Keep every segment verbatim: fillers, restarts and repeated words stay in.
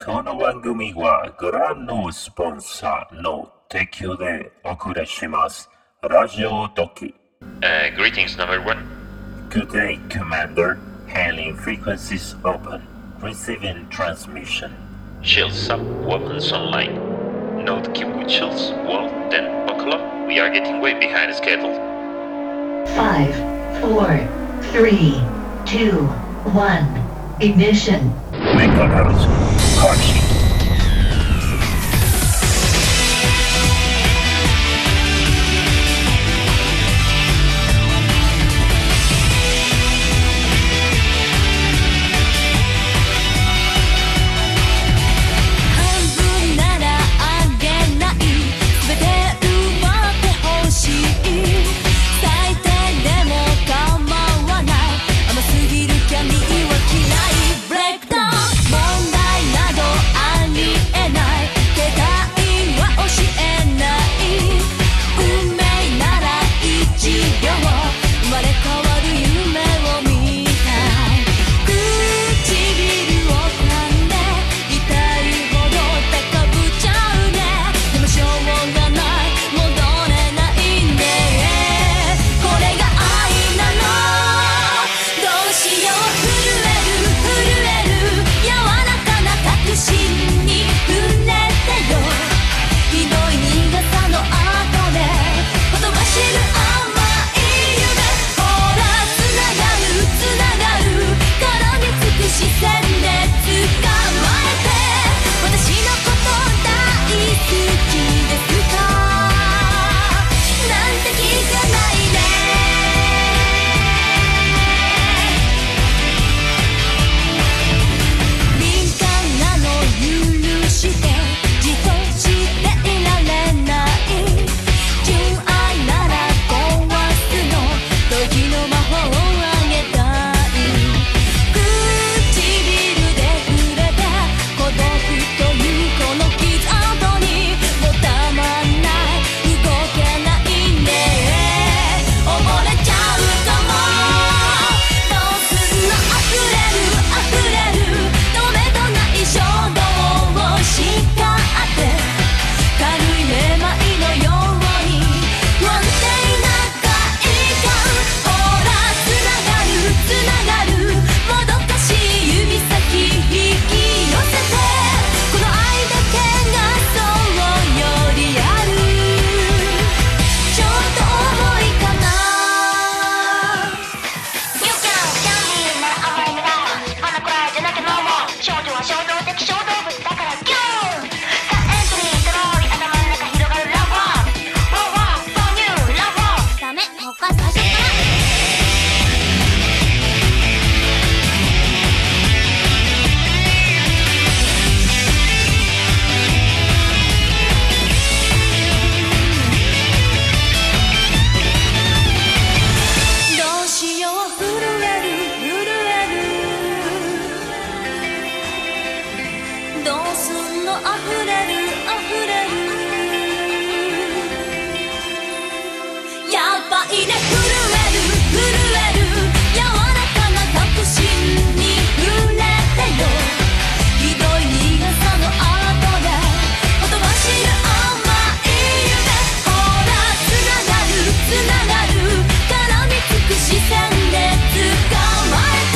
この番組はご覧のスポンサーの提供でお送りします。ラジオドキ。 Uh, greetings number one. Good day, Commander. Hailing frequencies open. Receiving transmission. Shields up, weapons online. Note keep with shields, well, then buckle up. We are getting way behind schedule. Five, four, three, two, one. Ignition. McDonald's. Carson.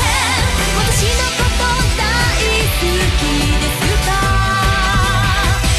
「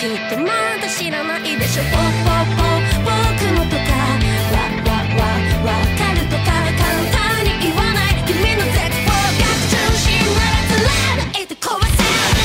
きっとまだ知らないでしょ。ポッポッポ僕のとかわわわわかるとか簡単に言わない君の絶望逆中心ならずらないで壊せ。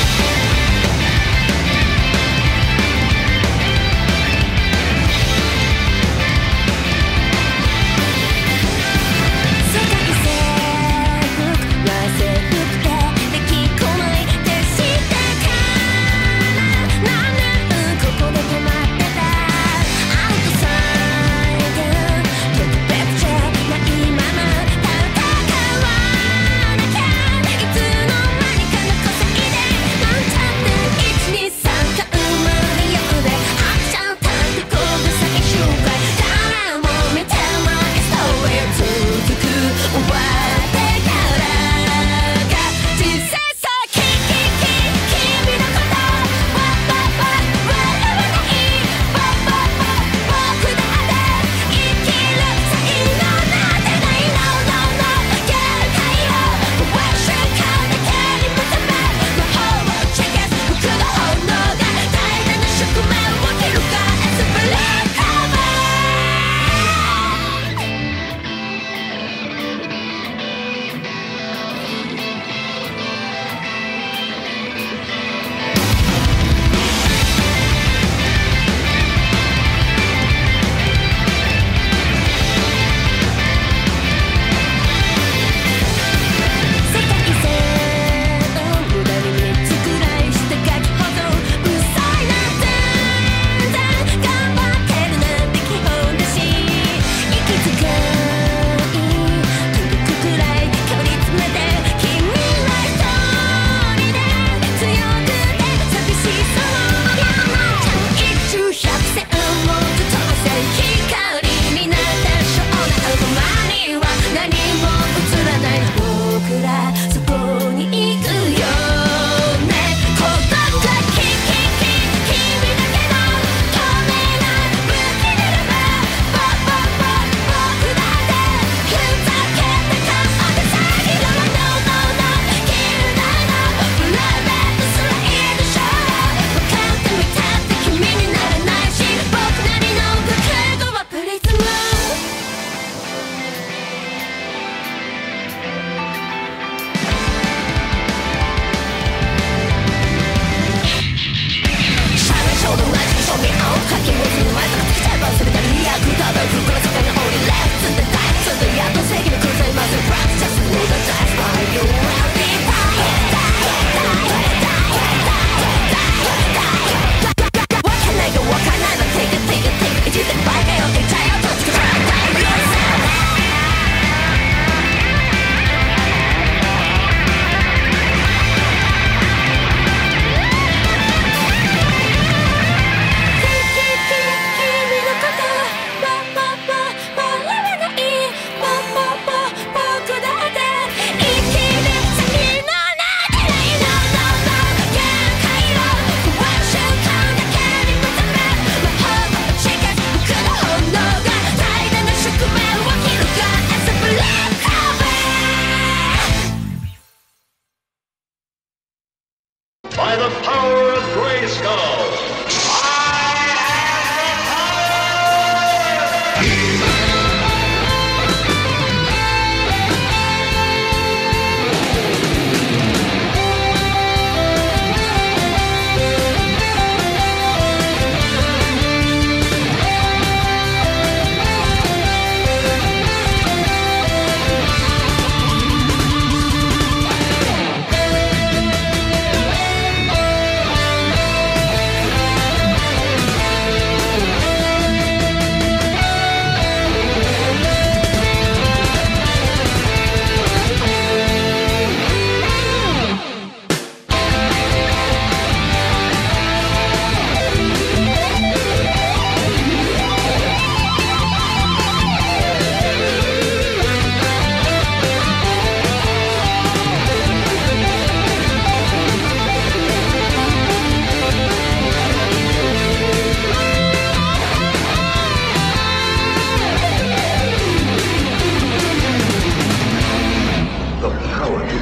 By the power of Grayskull!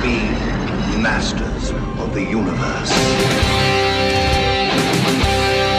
Masters of the universe.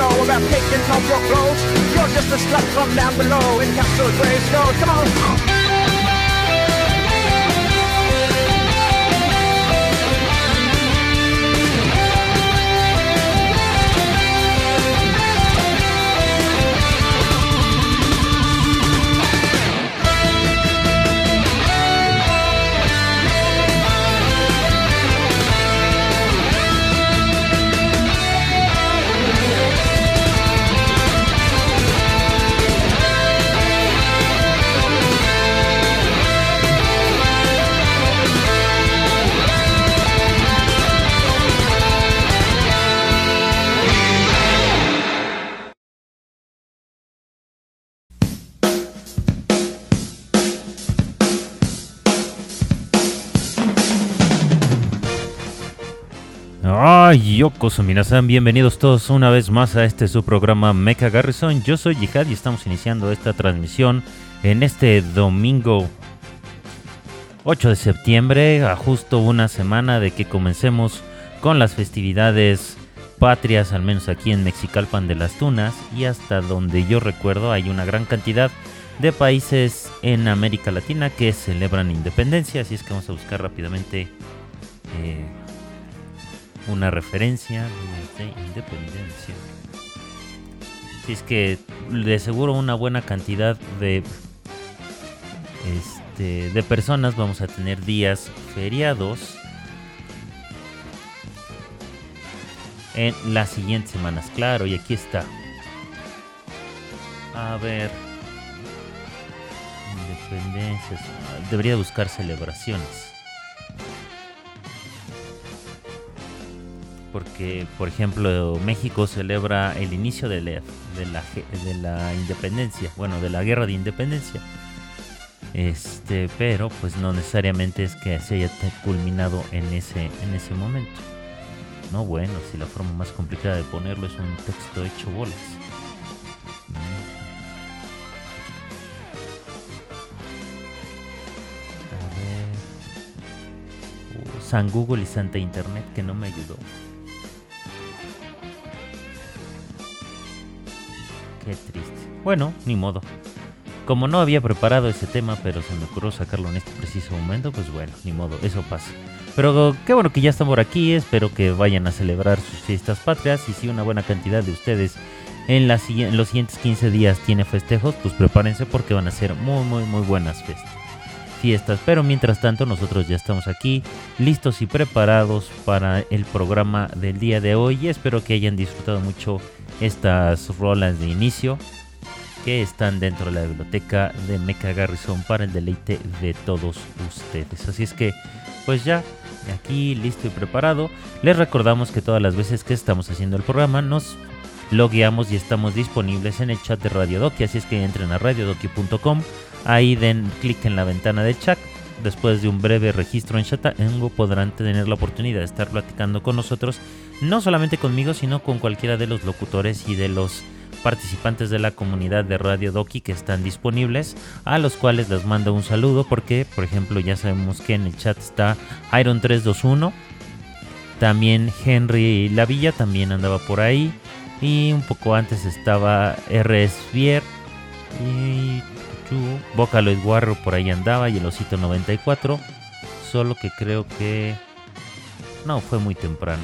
know about taking off your clothes. You're just a slut from down below in Castle Grayskull. Come on. Ay, yokoso minasan, bienvenidos todos una vez más a este su programa Mecha Garrison. Yo soy Jihad y estamos iniciando esta transmisión en este domingo ocho de septiembre, a justo una semana de que comencemos con las festividades patrias, al menos aquí en Mexicalpan de las Tunas, y hasta donde yo recuerdo hay una gran cantidad de países en América Latina que celebran independencia, así es que vamos a buscar rápidamente eh, una referencia de independencia. Así es que de seguro una buena cantidad de este, de personas vamos a tener días feriados en las siguientes semanas. Claro, y aquí está. A ver, independencias. Debería buscar celebraciones. Porque, por ejemplo, México celebra el inicio de la, de la, de la independencia, bueno, de la guerra de independencia. Este, pero pues no necesariamente es que se haya culminado en ese, en ese momento. No, bueno, si la forma más complicada de ponerlo es un texto hecho bolas. A ver. Uh, San Google y Santa Internet que no me ayudó. Qué triste. Bueno, ni modo. Como no había preparado ese tema, pero se me ocurrió sacarlo en este preciso momento, pues bueno, ni modo, eso pasa. Pero qué bueno que ya están por aquí, espero que vayan a celebrar sus fiestas patrias. Y si una buena cantidad de ustedes en, la, en los siguientes quince días tiene festejos, pues prepárense porque van a ser muy, muy, muy buenas fiestas. fiestas. Pero mientras tanto, nosotros ya estamos aquí, listos y preparados para el programa del día de hoy. Y espero que hayan disfrutado mucho estas rolas de inicio que están dentro de la biblioteca de Mecha Garrison para el deleite de todos ustedes. Así es que, pues ya, aquí listo y preparado. Les recordamos que todas las veces que estamos haciendo el programa nos logueamos y estamos disponibles en el chat de Radio Doki. Así es que entren a radio doki punto com, ahí den clic en la ventana del chat. Después de un breve registro en Chatango podrán tener la oportunidad de estar platicando con nosotros, no solamente conmigo, sino con cualquiera de los locutores y de los participantes de la comunidad de Radio Doki que están disponibles, a los cuales les mando un saludo porque, por ejemplo, ya sabemos que en el chat está Iron tres dos uno, también Henry Lavilla también andaba por ahí, y un poco antes estaba R S Vier y Vocaloid Warrior por ahí andaba, y el Osito noventa y cuatro, solo que creo que no, fue muy temprano.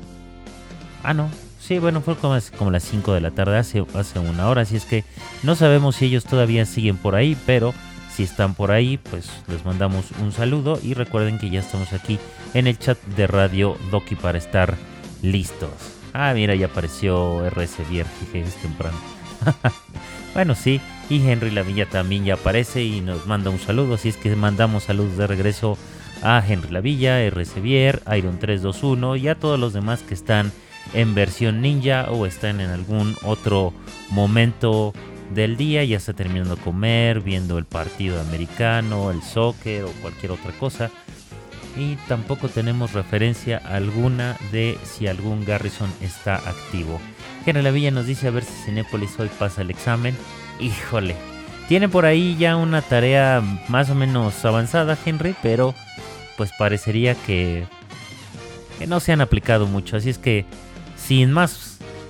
Ah, no, sí, bueno, fue como, como las cinco de la tarde, hace, hace una hora, así es que no sabemos si ellos todavía siguen por ahí, pero si están por ahí, pues les mandamos un saludo y recuerden que ya estamos aquí en el chat de Radio Doki para estar listos. Ah, mira, ya apareció R S Vier, que es temprano. Bueno, sí, y Henry Lavilla también ya aparece y nos manda un saludo, así es que mandamos saludos de regreso a Henry Lavilla, R S Vier, Iron tres dos uno y a todos los demás que están en versión ninja o están en algún otro momento del día, ya está terminando de comer, viendo el partido americano, el soccer o cualquier otra cosa. Y tampoco tenemos referencia alguna de si algún Garrison está activo. Henry Lavilla nos dice a ver si Cinépolis hoy pasa el examen. Híjole, tiene por ahí ya una tarea más o menos avanzada, Henry, pero pues parecería que, que no se han aplicado mucho. Así es que sin más,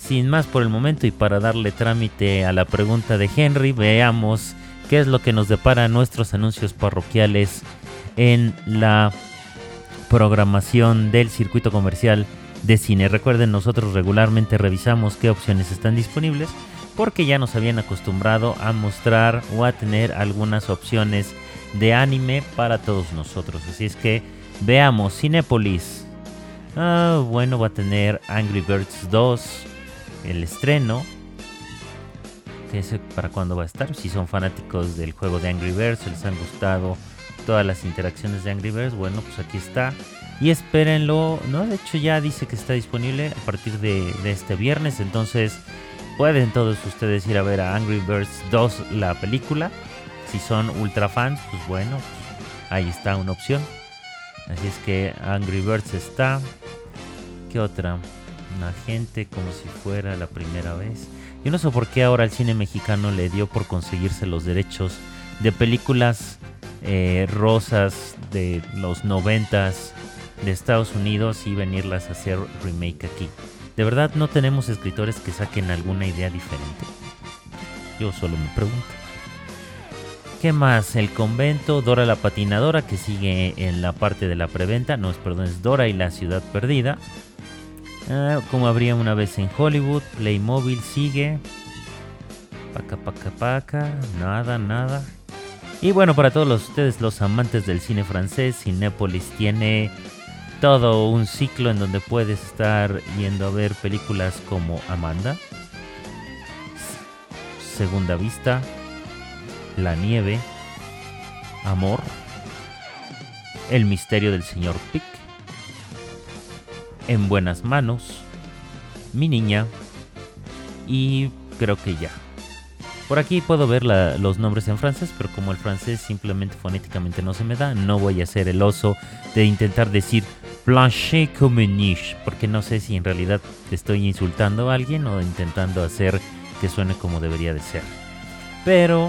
sin más por el momento y para darle trámite a la pregunta de Henry, veamos qué es lo que nos depara nuestros anuncios parroquiales en la programación del circuito comercial de cine. Recuerden, nosotros regularmente revisamos qué opciones están disponibles porque ya nos habían acostumbrado a mostrar o a tener algunas opciones de anime para todos nosotros. Así es que veamos. Cinépolis, ah, bueno, va a tener Angry Birds dos, el estreno. ¿Qué sé para cuándo va a estar? Si son fanáticos del juego de Angry Birds, les han gustado todas las interacciones de Angry Birds, bueno, pues aquí está. Y espérenlo, ¿no? De hecho ya dice que está disponible a partir de, de este viernes. Entonces pueden todos ustedes ir a ver a Angry Birds dos, la película. Si son ultra fans, pues bueno, ahí está una opción. Así es que Angry Birds está. ¿Qué otra? Una gente como si fuera la primera vez. Yo no sé por qué ahora el cine mexicano le dio por conseguirse los derechos de películas eh, rosas de los noventas de Estados Unidos y venirlas a hacer remake aquí. ¿De verdad no tenemos escritores que saquen alguna idea diferente? Yo solo me pregunto. ¿Qué más? El convento, Dora la patinadora, que sigue en la parte de la preventa. No, es, perdón, es Dora y la ciudad perdida. Ah, como habría una vez en Hollywood, Playmobil sigue. Paca, paca, paca. Nada, nada. Y bueno, para todos los, ustedes, los amantes del cine francés, Cinépolis tiene todo un ciclo en donde puedes estar yendo a ver películas como Amanda, Segunda Vista, La Nieve, Amor, El misterio del señor Pic, En buenas manos, Mi niña y creo que ya. Por aquí puedo ver la, los nombres en francés, pero como el francés simplemente fonéticamente no se me da, no voy a hacer el oso de intentar decir plancher comme niche, porque no sé si en realidad estoy insultando a alguien o intentando hacer que suene como debería de ser. Pero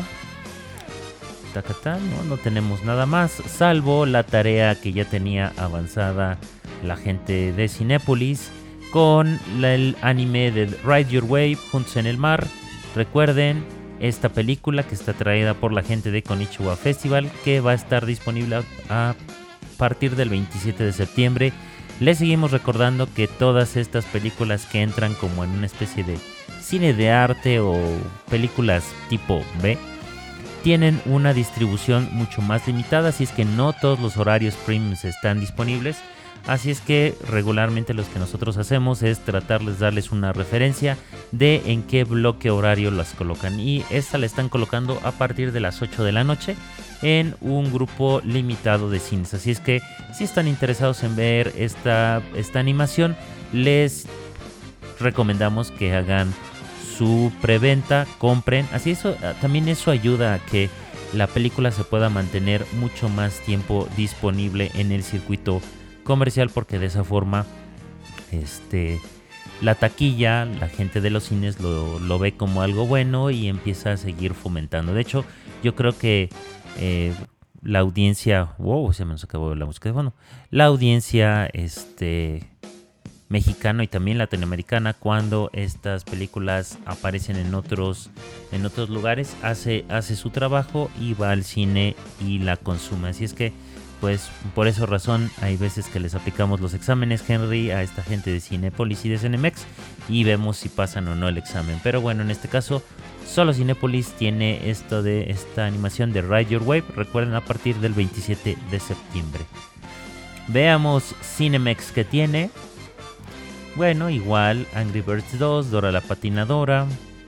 tacatá, no, no tenemos nada más, salvo la tarea que ya tenía avanzada la gente de Cinépolis con la, el anime de Ride Your Wave, Juntos en el Mar. Recuerden, esta película que está traída por la gente de Konichiwa Festival, que va a estar disponible a partir del veintisiete de septiembre. Les seguimos recordando que todas estas películas que entran como en una especie de cine de arte o películas tipo B tienen una distribución mucho más limitada, así es que no todos los horarios premiums están disponibles. Así es que regularmente lo que nosotros hacemos es tratarles de darles una referencia de en qué bloque horario las colocan. Y esta la están colocando a partir de las ocho de la noche en un grupo limitado de cines. Así es que si están interesados en ver esta, esta animación, les recomendamos que hagan su preventa, compren. Así eso también eso ayuda a que la película se pueda mantener mucho más tiempo disponible en el circuito comercial, porque de esa forma este la taquilla, la gente de los cines lo, lo ve como algo bueno y empieza a seguir fomentando. De hecho, yo creo que eh, la audiencia, wow, se me nos acabó la música de fondo, la audiencia este mexicana y también latinoamericana, cuando estas películas aparecen en otros en otros lugares, hace hace su trabajo y va al cine y la consume. Así es que pues por esa razón hay veces que les aplicamos los exámenes, Henry, a esta gente de Cinépolis y de Cinemex y vemos si pasan o no el examen. Pero bueno, en este caso solo Cinépolis tiene esto de esta animación de Ride Your Wave. Recuerden, a partir del veintisiete de septiembre. Veamos Cinemex que tiene. Bueno, igual Angry Birds dos, Dora la patinadora,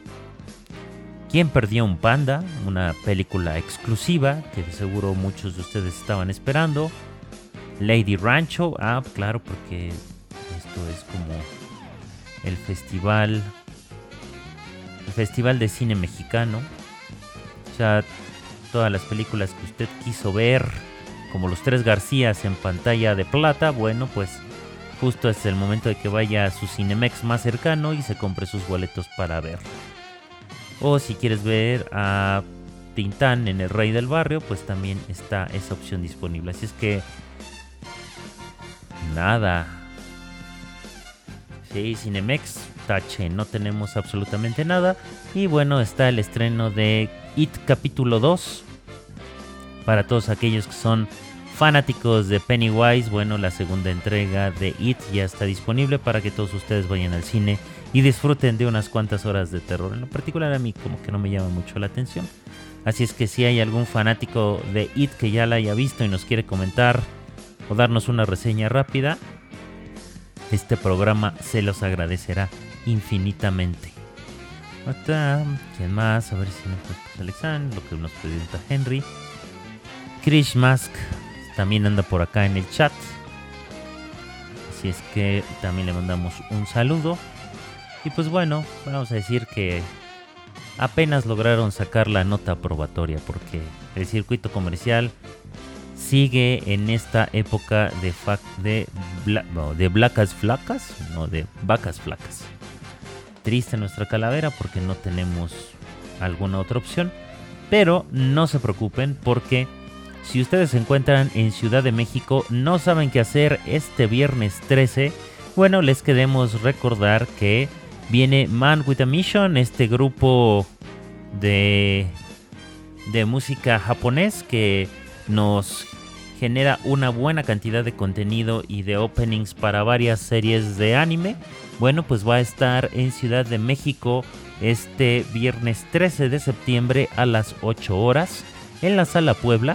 ¿Quién perdió un panda? Una película exclusiva que de seguro muchos de ustedes estaban esperando. Lady Rancho, ah, claro, porque esto es como el festival, el festival de cine mexicano. O sea, todas las películas que usted quiso ver, como Los Tres Garcías en pantalla de plata, bueno, pues justo es el momento de que vaya a su Cinemex más cercano y se compre sus boletos para ver. O si quieres ver a Tintán en El Rey del Barrio, pues también está esa opción disponible. Así es que nada. Sí, Cinemex tache, no tenemos absolutamente nada. Y bueno, está el estreno de It capítulo dos. Para todos aquellos que son fanáticos de Pennywise, bueno, la segunda entrega de It ya está disponible para que todos ustedes vayan al cine y disfruten de unas cuantas horas de terror. En lo particular a mí como que no me llama mucho la atención. Así es que si hay algún fanático de It que ya la haya visto y nos quiere comentar o darnos una reseña rápida, este programa se los agradecerá infinitamente. Otra, ¿quién más? A ver si nos puede Alexander, lo que nos pregunta Henry. Krish Mask también anda por acá en el chat. Así es que también le mandamos un saludo. Y pues bueno, vamos a decir que apenas lograron sacar la nota aprobatoria porque el circuito comercial sigue en esta época de fa- de, bla- no, de blacas flacas, no, de vacas flacas. Triste nuestra calavera porque no tenemos alguna otra opción, pero no se preocupen porque si ustedes se encuentran en Ciudad de México, no saben qué hacer este viernes trece, bueno, les queremos recordar que viene Man with a Mission, este grupo de, de música japonés que nos genera una buena cantidad de contenido y de openings para varias series de anime. Bueno, pues va a estar en Ciudad de México este viernes trece de septiembre a las ocho horas en la Sala Puebla.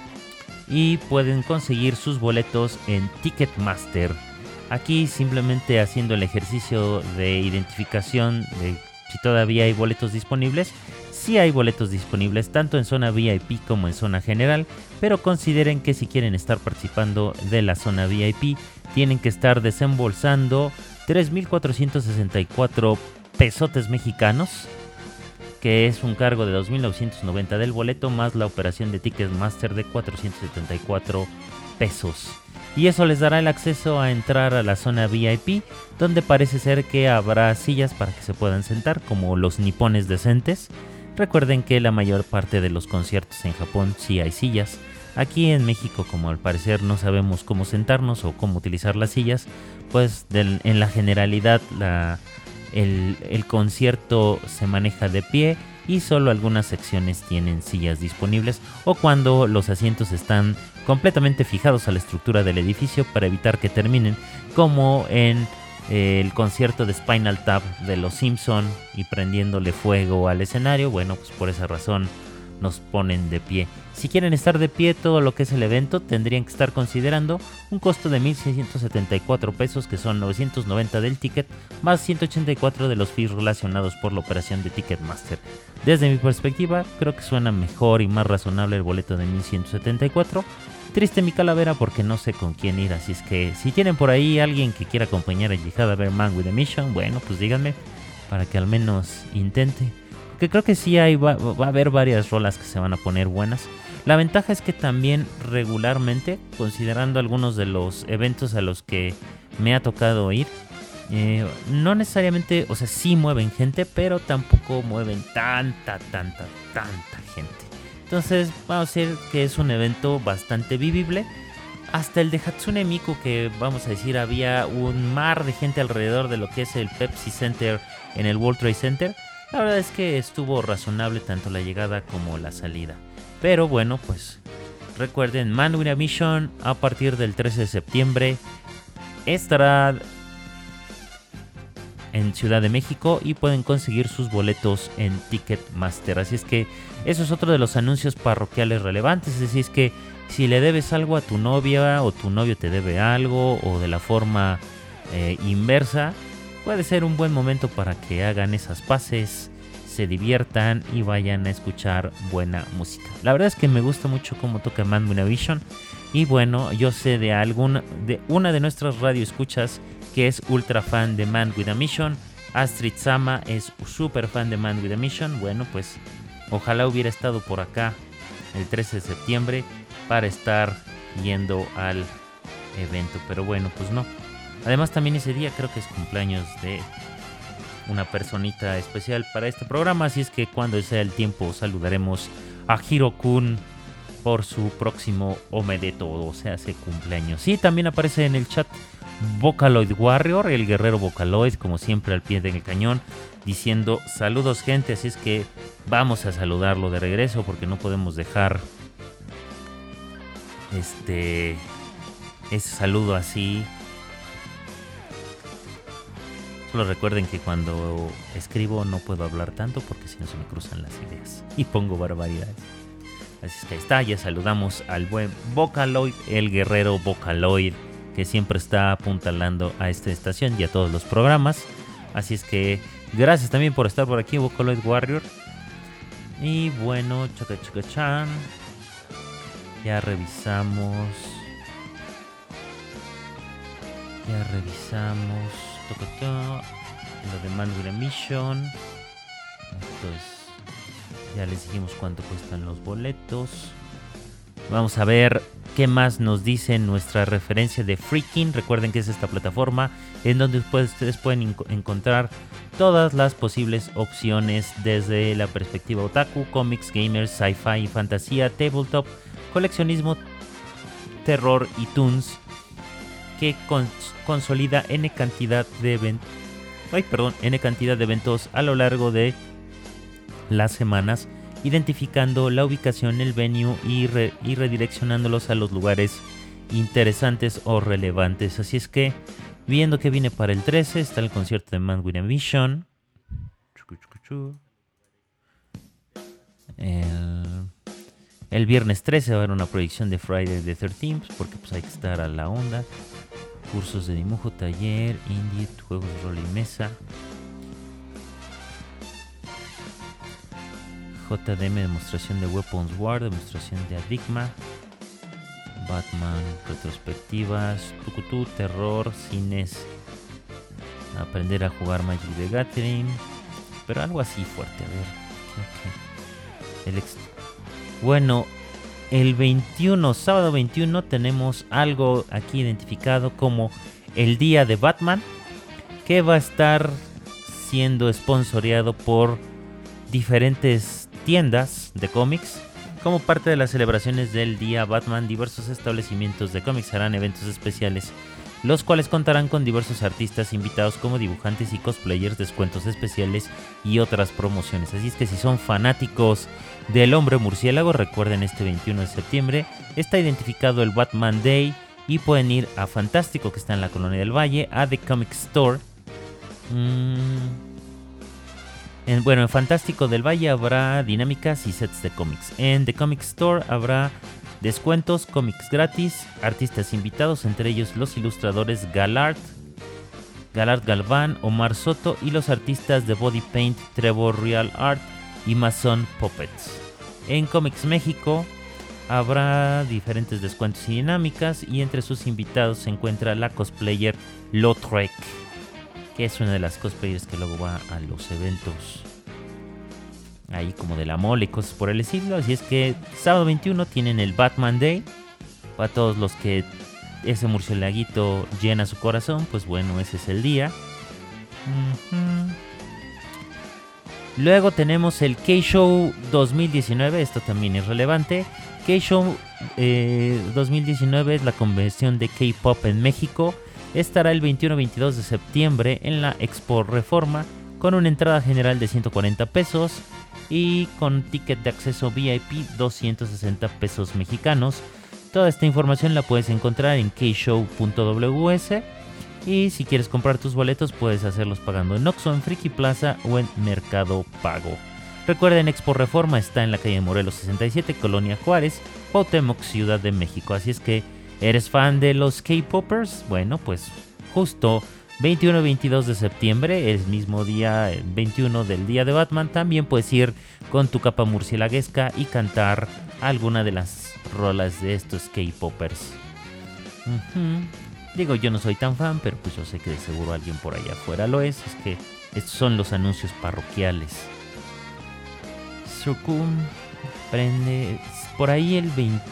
Y pueden conseguir sus boletos en Ticketmaster. Aquí simplemente haciendo el ejercicio de identificación de si todavía hay boletos disponibles. Sí hay boletos disponibles tanto en zona V I P como en zona general, pero consideren que si quieren estar participando de la zona V I P tienen que estar desembolsando tres mil cuatrocientos sesenta y cuatro pesotes mexicanos, que es un cargo de dos mil novecientos noventa del boleto más la operación de Ticketmaster de cuatrocientos setenta y cuatro pesos. Y eso les dará el acceso a entrar a la zona V I P, donde parece ser que habrá sillas para que se puedan sentar, como los nipones decentes. Recuerden que la mayor parte de los conciertos en Japón sí hay sillas. Aquí en México, como al parecer no sabemos cómo sentarnos o cómo utilizar las sillas, pues del, en la generalidad la... El, el concierto se maneja de pie y solo algunas secciones tienen sillas disponibles o cuando los asientos están completamente fijados a la estructura del edificio para evitar que terminen como en eh, el concierto de Spinal Tap de los Simpson y prendiéndole fuego al escenario. Bueno, pues por esa razón nos ponen de pie. Si quieren estar de pie todo lo que es el evento, tendrían que estar considerando un costo de mil seiscientos setenta y cuatro pesos, que son novecientos noventa del ticket, más ciento ochenta y cuatro de los fees relacionados por la operación de Ticketmaster. Desde mi perspectiva, creo que suena mejor y más razonable el boleto de mil ciento setenta y cuatro. Triste mi calavera porque no sé con quién ir, así es que si tienen por ahí alguien que quiera acompañar a Jihad a ver Man with a Mission, bueno, pues díganme para que al menos intente. Que creo que sí hay, va, va a haber varias rolas que se van a poner buenas. La ventaja es que también regularmente, considerando algunos de los eventos a los que me ha tocado ir, eh, no necesariamente, o sea, sí mueven gente, pero tampoco mueven tanta, tanta, tanta gente. Entonces, vamos a decir que es un evento bastante vivible. Hasta el de Hatsune Miku, que vamos a decir había un mar de gente alrededor de lo que es el Pepsi Center en el World Trade Center. La verdad es que estuvo razonable tanto la llegada como la salida. Pero bueno, pues recuerden, Man with a Mission a partir del trece de septiembre estará en Ciudad de México y pueden conseguir sus boletos en Ticketmaster. Así es que eso es otro de los anuncios parroquiales relevantes. Así es que si le debes algo a tu novia o tu novio te debe algo o de la forma eh, inversa, puede ser un buen momento para que hagan esas paces, se diviertan y vayan a escuchar buena música. La verdad es que me gusta mucho cómo toca Man with a Mission. Y bueno, yo sé de alguna de una de nuestras radioescuchas que es ultra fan de Man with a Mission. Astrid Sama es súper fan de Man with a Mission. Bueno, pues ojalá hubiera estado por acá el trece de septiembre para estar yendo al evento. Pero bueno, pues no. Además también ese día creo que es cumpleaños de una personita especial para este programa. Así es que cuando sea el tiempo saludaremos a Hiro-kun por su próximo Omedeto, o sea, hace cumpleaños. Sí, también aparece en el chat Vocaloid Warrior, el guerrero Vocaloid, como siempre al pie del cañón, diciendo saludos gente, así es que vamos a saludarlo de regreso porque no podemos dejar este ese saludo así. Solo recuerden que cuando escribo no puedo hablar tanto porque si no se me cruzan las ideas y pongo barbaridades. Así es que ahí está, ya saludamos al buen Vocaloid, el guerrero Vocaloid, que siempre está apuntalando a esta estación y a todos los programas. Así es que gracias también por estar por aquí, Vocaloid Warrior. Y bueno, chaca chaca chan. Ya revisamos. Ya revisamos. Toca lo de Manway Mission. Esto es. Ya les dijimos cuánto cuestan los boletos. Vamos a ver qué más nos dice nuestra referencia de Freaking. Recuerden que es esta plataforma en donde ustedes pueden en- encontrar todas las posibles opciones desde la perspectiva otaku, cómics, gamers, sci-fi, fantasía, tabletop, coleccionismo, terror y toons, que cons- consolida N cantidad de eventos. Ay, perdón, N cantidad de eventos a lo largo de las semanas, identificando la ubicación, el venue y, re- y redireccionándolos a los lugares interesantes o relevantes. Así es que, viendo que viene para el trece, está el concierto de Manway Mission. El, el viernes trece va a haber una proyección de Friday the thirteenth, porque pues hay que estar a la onda. Cursos de dibujo, taller, indie, juegos de rol y mesa. J D M, demostración de Weapons War, demostración de Adigma, Batman, retrospectivas, Tucutú, terror, cines, aprender a jugar Magic the Gathering, pero algo así fuerte, a ver, ¿qué, qué? El ex... Bueno, el veintiuno, sábado veintiuno, tenemos algo aquí identificado como el Día de Batman, que va a estar siendo sponsoreado por diferentes tiendas de cómics. Como parte de las celebraciones del Día Batman, diversos establecimientos de cómics harán eventos especiales, los cuales contarán con diversos artistas invitados como dibujantes y cosplayers, descuentos especiales y otras promociones. Así es que si son fanáticos del Hombre Murciélago, recuerden, este veintiuno de septiembre está identificado el Batman Day y pueden ir a Fantástico, que está en la Colonia del Valle, a The Comic Store. Mmm... En, bueno, en Fantástico del Valle habrá dinámicas y sets de cómics. En The Comic Store habrá descuentos, cómics gratis, artistas invitados, entre ellos los ilustradores Galard, Galard Galván, Omar Soto y los artistas de Body Paint, Trevor Real Art y Mason Puppets. En Comics México habrá diferentes descuentos y dinámicas, y entre sus invitados se encuentra la cosplayer Lautrec, que es una de las cosplayers que luego va a los eventos ahí como de la mole y cosas por el estilo. Así es que sábado veintiuno tienen el Batman Day. Para todos los que ese murcielaguito llena su corazón, pues bueno, ese es el día. Uh-huh. Luego tenemos el K-Show dos mil diecinueve, esto también es relevante. K-Show eh, dos mil diecinueve es la convención de K-Pop en México. Estará el veintiuno y veintidós de septiembre en la Expo Reforma, con una entrada general de ciento cuarenta pesos y con ticket de acceso V I P doscientos sesenta pesos mexicanos. Toda esta información la puedes encontrar en kshow punto w s, y si quieres comprar tus boletos puedes hacerlos pagando en Oxxo, en Friki Plaza o en Mercado Pago. Recuerden, Expo Reforma está en la calle Morelos sesenta y siete, Colonia Juárez, Cuauhtémoc, Ciudad de México. Así es que, ¿eres fan de los K-Popers? Bueno, pues justo veintiuno y veintidós de septiembre, el mismo día veintiuno del día de Batman, también puedes ir con tu capa murcielaguesca y cantar alguna de las rolas de estos K-Popers. Uh-huh. Digo, yo no soy tan fan, pero pues yo sé que de seguro alguien por allá afuera lo es. Es que estos son los anuncios parroquiales. Surkum prende por ahí el veinte...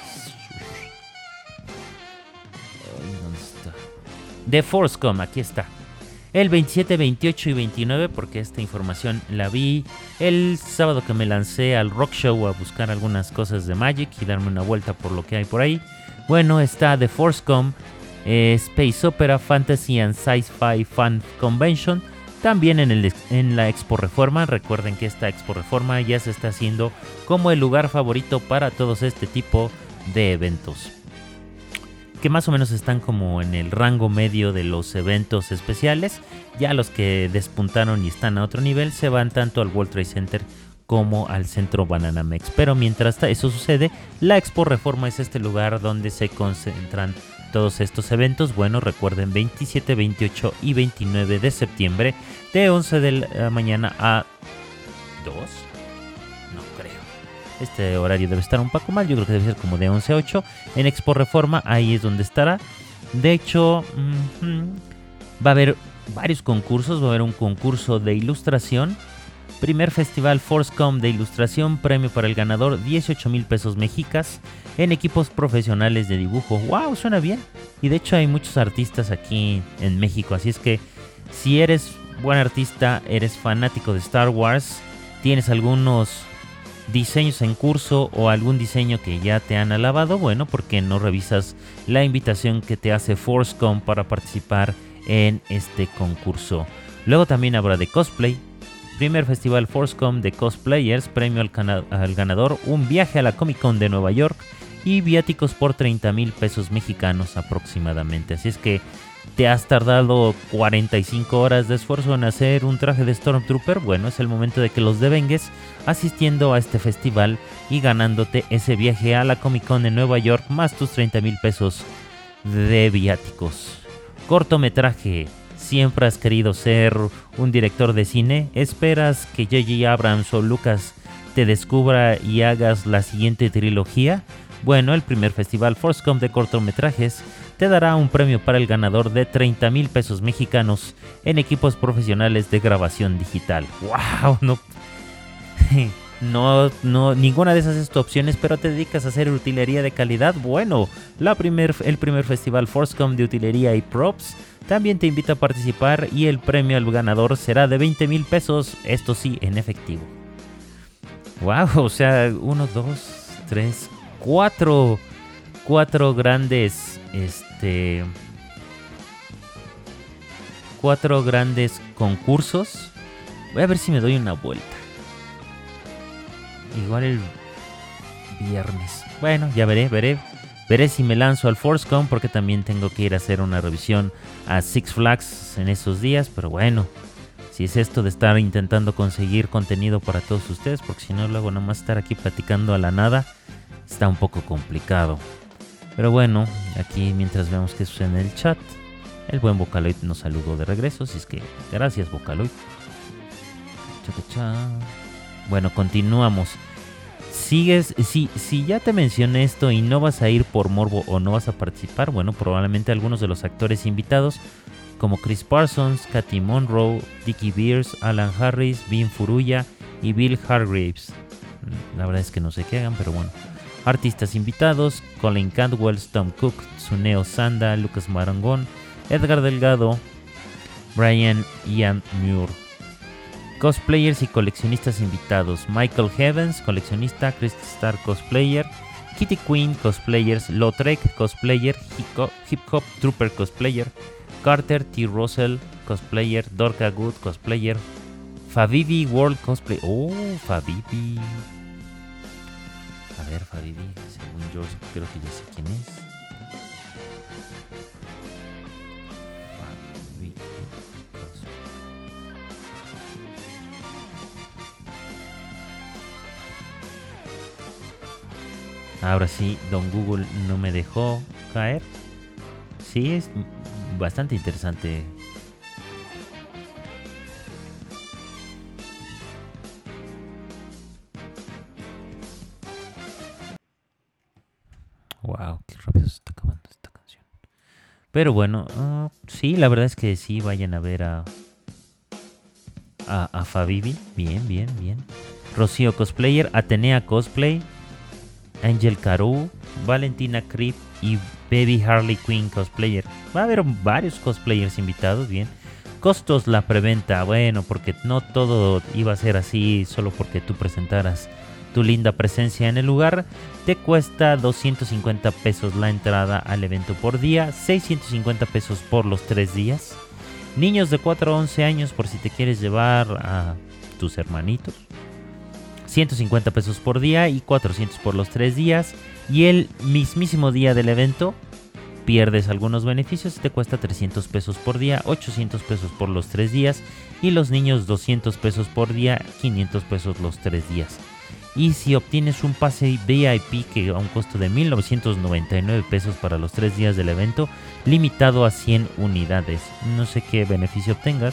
¿Dónde está? The Forcecom, aquí está. El veintisiete, veintiocho y veintinueve, porque esta información la vi el sábado que me lancé al Rock Show a buscar algunas cosas de Magic y darme una vuelta por lo que hay por ahí. Bueno, está The Forcecom eh, Space Opera, Fantasy and Sci-Fi Fan Convention. También en, el, en la Expo Reforma. Recuerden que esta Expo Reforma ya se está haciendo como el lugar favorito para todos este tipo de eventos, que más o menos están como en el rango medio de los eventos especiales. Ya los que despuntaron y están a otro nivel se van tanto al World Trade Center como al Centro Bananamex. Pero mientras eso sucede, la Expo Reforma es este lugar donde se concentran todos estos eventos. Bueno, recuerden, veintisiete, veintiocho y veintinueve de septiembre, de once de la mañana a dos. No creo. Este horario debe estar un poco mal. Yo creo que debe ser como de once a ocho. En Expo Reforma, ahí es donde estará. De hecho, mmm, va a haber varios concursos. Va a haber un concurso de ilustración. Primer festival ForceCom de ilustración, premio para el ganador, dieciocho mil pesos mexicas en equipos profesionales de dibujo. ¡Wow! Suena bien. Y de hecho hay muchos artistas aquí en México, así es que si eres buen artista, eres fanático de Star Wars, tienes algunos diseños en curso o algún diseño que ya te han alabado, bueno, ¿por qué no revisas la invitación que te hace ForceCom para participar en este concurso? Luego también habrá de cosplay. Primer festival ForceCom de cosplayers, premio al, cana- al ganador, un viaje a la Comic Con de Nueva York y viáticos por treinta mil pesos mexicanos aproximadamente. Así es que te has tardado cuarenta y cinco horas de esfuerzo en hacer un traje de Stormtrooper. Bueno, es el momento de que los devengues asistiendo a este festival y ganándote ese viaje a la Comic Con de Nueva York más tus treinta mil pesos de viáticos. Cortometraje. ¿Siempre has querido ser un director de cine? ¿Esperas que J J Abrams o Lucas te descubra y hagas la siguiente trilogía? Bueno, el primer festival ForceCom de cortometrajes te dará un premio para el ganador de treinta mil pesos mexicanos en equipos profesionales de grabación digital. ¡Wow! No, no, no, ninguna de esas es tu opciones, pero te dedicas a hacer utilería de calidad. Bueno, la primer, el primer festival ForceCom de utilería y props también te invita a participar y el premio al ganador será de veinte mil pesos, esto sí, en efectivo. Wow, o sea, uno, dos, tres, cuatro, cuatro grandes, este, cuatro grandes concursos. Voy a ver si me doy una vuelta. Igual el viernes. Bueno, ya veré, veré. Veré si me lanzo al ForceCom porque también tengo que ir a hacer una revisión a Six Flags en esos días. Pero bueno, si es esto de estar intentando conseguir contenido para todos ustedes, porque si no luego nomás estar aquí platicando a la nada, está un poco complicado. Pero bueno, aquí mientras vemos qué sucede en el chat, el buen Vocaloid nos saludó de regreso, así es que gracias Vocaloid. Cha-cha-cha. Bueno, continuamos. Sigues, si, si ya te mencioné esto y no vas a ir por morbo o no vas a participar, bueno, probablemente algunos de los actores invitados, como Chris Parsons, Katy Monroe, Dickie Beers, Alan Harris, Vin Furuya y Bill Hargraves. La verdad es que no sé qué hagan, pero bueno. Artistas invitados: Colin Cantwell, Tom Cook, Tsuneo Sanda, Lucas Marangón, Edgar Delgado, Brian Ian Muir. Cosplayers y coleccionistas invitados: Michael Heavens, coleccionista, Chris Star, cosplayer, Kitty Queen, cosplayers, Lautrec, cosplayer, Hip Hop Trooper, cosplayer, Carter T. Russell, cosplayer, Dorka Good, cosplayer, Fabibi World Cosplay. Oh, Fabibi. A ver, Fabibi, según yo creo que ya sé quién es. Ahora sí, Don Google no me dejó caer. Sí, es bastante interesante. Wow, qué rápido se está acabando esta canción. Pero bueno, uh, sí, la verdad es que sí, vayan a ver a a, a Fabibi. Bien, bien, bien. Rocío Cosplayer, Atenea Cosplay, Angel Caru, Valentina Creep y Baby Harley Quinn Cosplayer. Va a haber varios cosplayers invitados, bien. Costos la preventa, bueno, porque no todo iba a ser así solo porque tú presentaras tu linda presencia en el lugar. Te cuesta doscientos cincuenta pesos la entrada al evento por día, seiscientos cincuenta pesos por los tres días. Niños de cuatro a once años por si te quieres llevar a tus hermanitos, ciento cincuenta pesos por día y cuatrocientos por los tres días. Y el mismísimo día del evento pierdes algunos beneficios y te cuesta trescientos pesos por día, ochocientos pesos por los tres días. Y los niños doscientos pesos por día, quinientos pesos los tres días. Y si obtienes un pase V I P que a un costo de mil novecientos noventa y nueve pesos para los tres días del evento, limitado a cien unidades. No sé qué beneficio obtengas,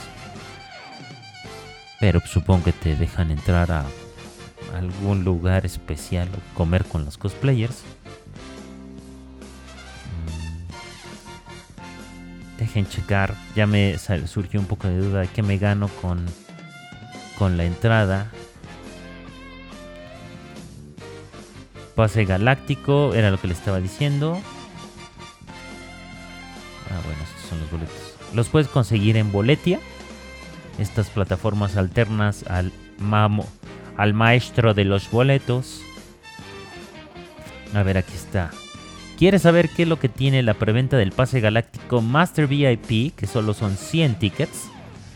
pero supongo que te dejan entrar a algún lugar especial o comer con los cosplayers. Mm. Dejen checar, ya me surgió un poco de duda de qué me gano con, con la entrada. Pase galáctico, era lo que le estaba diciendo. Ah, bueno, estos son los boletos. Los puedes conseguir en Boletia, estas plataformas alternas al mamo, al maestro de los boletos. A ver, aquí está. ¿Quieres saber qué es lo que tiene la preventa del pase galáctico Master V I P, que solo son cien tickets?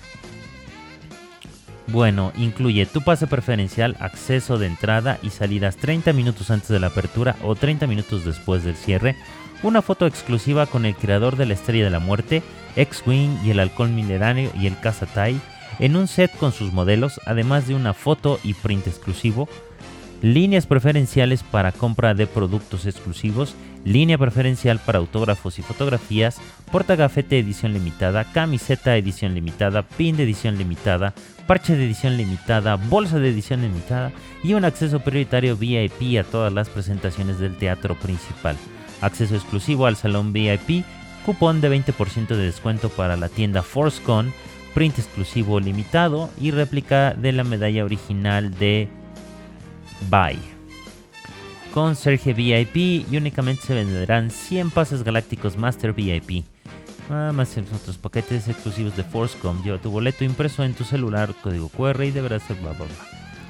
Bueno, incluye tu pase preferencial, acceso de entrada y salidas treinta minutos antes de la apertura o treinta minutos después del cierre, una foto exclusiva con el creador de la Estrella de la Muerte, X-Wing y el Halcón Milenario y el Cazatai, en un set con sus modelos, además de una foto y print exclusivo, líneas preferenciales para compra de productos exclusivos, línea preferencial para autógrafos y fotografías, portagafete edición limitada, camiseta edición limitada, pin de edición limitada, parche de edición limitada, bolsa de edición limitada y un acceso prioritario V I P a todas las presentaciones del teatro principal. Acceso exclusivo al salón V I P, cupón de veinte por ciento de descuento para la tienda ForceCon, print exclusivo limitado y réplica de la medalla original de Bye. Con Serge V I P y únicamente se venderán cien pases galácticos Master V I P. Ah, más en otros paquetes exclusivos de ForceCon. Lleva tu boleto impreso en tu celular, código Q R y deberá ser bla bla bla.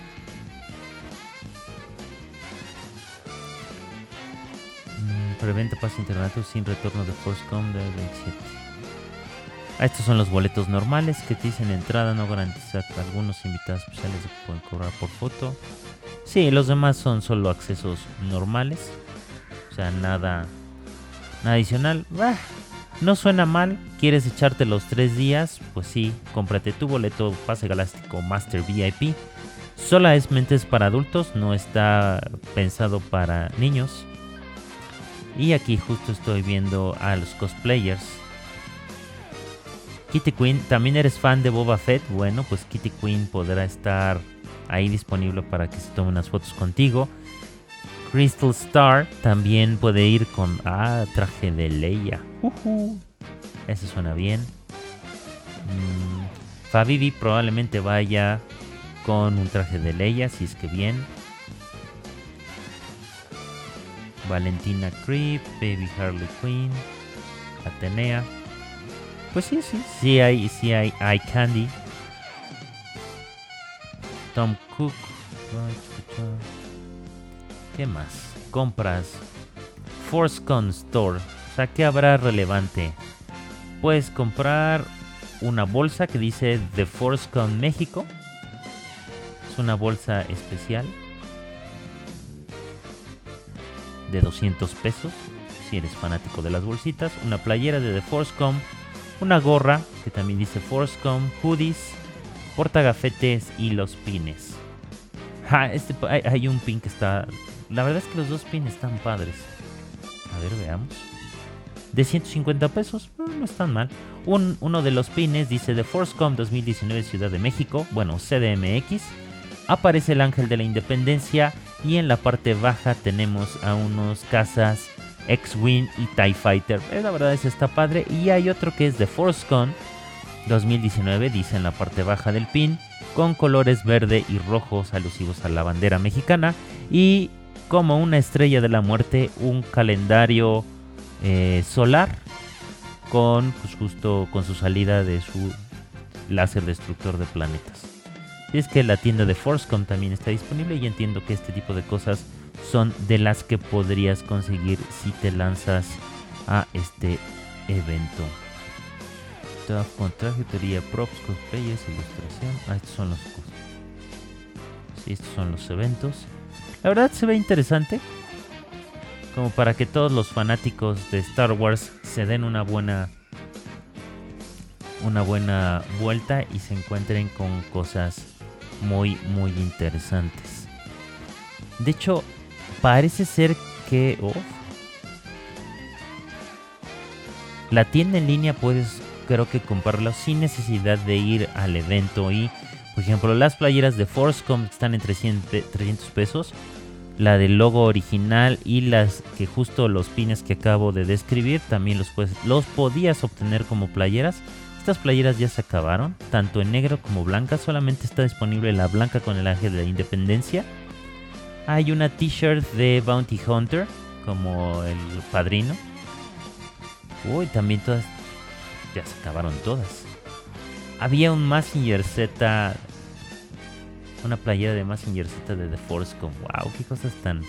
Mm, preventa pase internacional sin retorno de ForceCon de veintisiete. Ah, estos son los boletos normales que te dicen entrada no garantizada. Algunos invitados especiales se pueden cobrar por foto. Sí, los demás son solo accesos normales. O sea, nada, nada adicional. Bah, no suena mal. ¿Quieres echarte los tres días? Pues sí, cómprate tu boleto pase galáctico Master V I P. Solamente es para adultos, no está pensado para niños. Y aquí justo estoy viendo a los cosplayers. Kitty Queen, ¿también eres fan de Boba Fett? Bueno, pues Kitty Queen podrá estar ahí disponible para que se tome unas fotos contigo. Crystal Star también puede ir con ah, traje de Leia. Uh-huh. Eso suena bien. Mm, Fabibi probablemente vaya con un traje de Leia, si es que bien. Valentina Creep, Baby Harley Quinn, Atenea. Pues sí, sí, sí hay, sí hay Eye Candy. Tom Cook. ¿Qué más? Compras. ForceCon Store. O sea, ¿qué habrá relevante? Puedes comprar una bolsa que dice The ForceCon México. Es una bolsa especial de doscientos pesos, si eres fanático de las bolsitas. Una playera de The ForceCon. Una gorra que también dice ForceCon. Hoodies, portagafetes y los pines. Ja, este, hay, hay un pin que está... La verdad es que los dos pins están padres. A ver, veamos. De ciento cincuenta pesos, no, no están mal. Un, uno de los pines dice The ForceCon dos mil diecinueve Ciudad de México. Bueno, C D M X. Aparece el ángel de la independencia. Y en la parte baja tenemos a unos cazas X-Wing y TIE Fighter. Eh, la verdad es que está padre. Y hay otro que es The ForceCon dos mil diecinueve, dice en la parte baja del pin, con colores verde y rojos alusivos a la bandera mexicana. Y como una estrella de la muerte, un calendario eh, solar con, pues justo con su salida de su láser destructor de planetas. Y es que la tienda de Forcecom también está disponible y entiendo que este tipo de cosas son de las que podrías conseguir si te lanzas a este evento. Staff con traje, teoría, props, cosplayers, ilustración. Ah, estos son los... Sí, estos son los eventos. La verdad se ve interesante. Como para que todos los fanáticos de Star Wars se den una buena... Una buena vuelta y se encuentren con cosas muy, muy interesantes. De hecho, parece ser que... Oh, la tienda en línea puedes, creo que comprarlo sin necesidad de ir al evento. Y, por ejemplo, las playeras de Forcecom están en trescientos pesos. La del logo original y las que justo los pines que acabo de describir también los, puedes, los podías obtener como playeras. Estas playeras ya se acabaron, tanto en negro como blanca. Solamente está disponible la blanca con el ángel de la independencia. Hay una t-shirt de Bounty Hunter, como el padrino. Uy, también todas... Ya se acabaron todas. Había un Mazinger Z... Una playera de Mazinger Z de The Forcecom. Wow, qué cosas tan...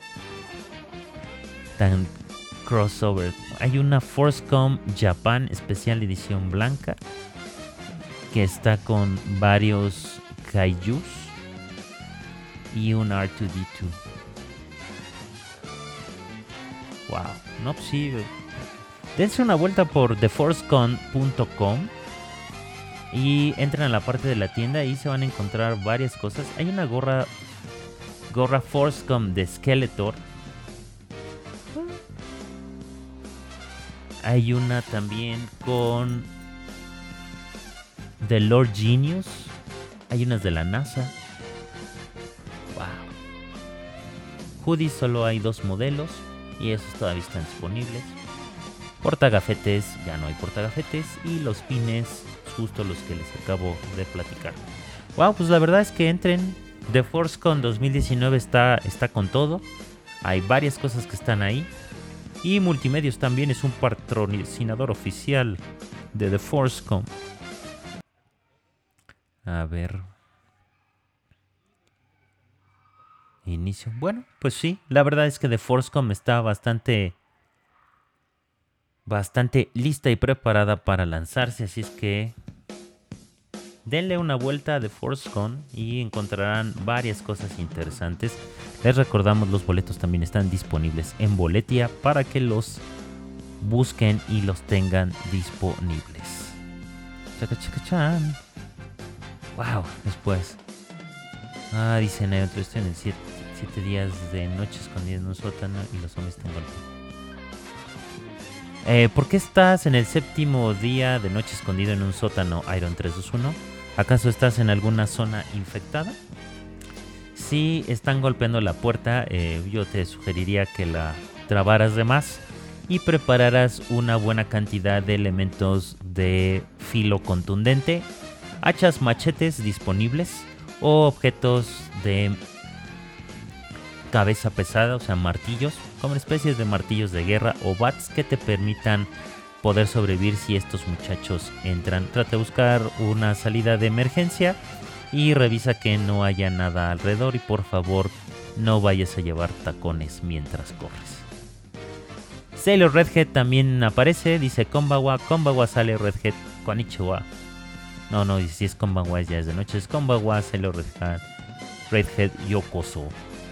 Tan crossover. Hay una Forcecom Japan especial edición blanca. Que está con varios kaijus. Y un R dos D dos. Wow. No, pues sí... Dense una vuelta por the forcecon punto com y entren a la parte de la tienda y se van a encontrar varias cosas. Hay una gorra gorra Forcecom de Skeletor. Hay una también con The Lord Genius. Hay unas de la NASA. Wow. Hoodies solo hay dos modelos y esos todavía están disponibles. Portagafetes, ya no hay portagafetes. Y los pines, justo los que les acabo de platicar. Wow, pues la verdad es que entren. The Forcecon dos mil diecinueve está, está con todo. Hay varias cosas que están ahí. Y Multimedios también es un patrocinador oficial de The Forcecon. A ver. Inicio. Bueno, pues sí, la verdad es que The Forcecon está bastante... Bastante lista y preparada para lanzarse, así es que denle una vuelta a The Forcecon y encontrarán varias cosas interesantes. Les recordamos, los boletos también están disponibles en Boletia para que los busquen y los tengan disponibles. Chaca, chaca, chan. Wow, después. Ah, dice Neo, estoy en el siete días de noche escondida en un sótano y los zombies están golpeando. Eh, ¿Por qué estás en el séptimo día de noche escondido en un sótano, Iron tres dos uno? ¿Acaso estás en alguna zona infectada? Si están golpeando la puerta, eh, yo te sugeriría que la trabaras de más y prepararas una buena cantidad de elementos de filo contundente, hachas, machetes disponibles o objetos de cabeza pesada, o sea, martillos, como especies de martillos de guerra o bats que te permitan poder sobrevivir si estos muchachos entran. Trata de buscar una salida de emergencia y revisa que no haya nada alrededor y por favor no vayas a llevar tacones mientras corres. Sailor Redhead también aparece, dice Konbawa, Konbawa sale Redhead, konnichiwa. No, no, si es Konbawa ya es de noche, es Konbawa, Sailor Redhead, Redhead yokoso.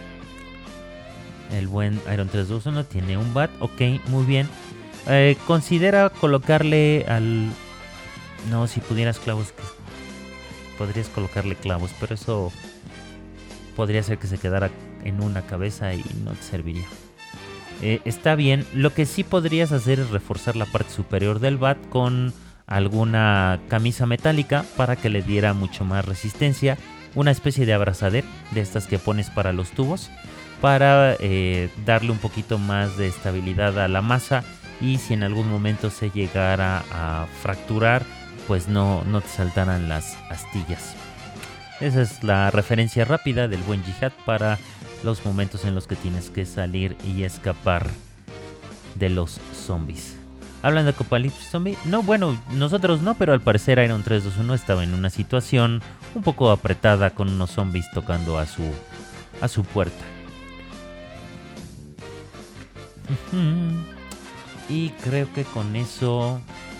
El buen Iron tres dos uno tiene un bat. Ok, muy bien. Eh, considera colocarle al... No, si pudieras clavos... Podrías colocarle clavos, pero eso podría ser que se quedara en una cabeza y no te serviría. Eh, está bien. Lo que sí podrías hacer es reforzar la parte superior del bat con alguna camisa metálica para que le diera mucho más resistencia. Una especie de abrazadera de estas que pones para los tubos, para eh, darle un poquito más de estabilidad a la masa y si en algún momento se llegara a fracturar, pues no, no te saltaran las astillas. Esa es la referencia rápida del buen Jihad para los momentos en los que tienes que salir y escapar de los zombies. Hablan de Apocalipsis Zombie. No, bueno, nosotros no, pero al parecer Iron tres dos uno estaba en una situación un poco apretada con unos zombies tocando a su, a su puerta. Y creo que con eso...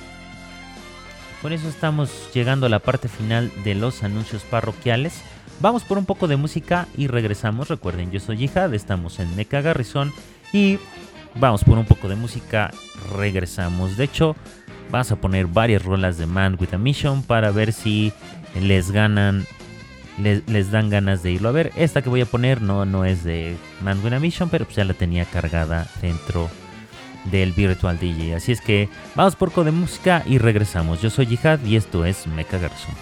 Con eso estamos llegando a la parte final de los anuncios parroquiales. Vamos por un poco de música y regresamos. Recuerden, yo soy Jihad, estamos en Mecha Garrison y vamos por un poco de música, regresamos. De hecho, vamos a poner varias rolas de Man with a Mission para ver si les ganan, les, les dan ganas de irlo a ver. Esta que voy a poner no, no es de Man with a Mission, pero pues ya la tenía cargada dentro del Virtual D J. Así es que vamos por un poco de música y regresamos. Yo soy Jihad y esto es Mecha Garrison.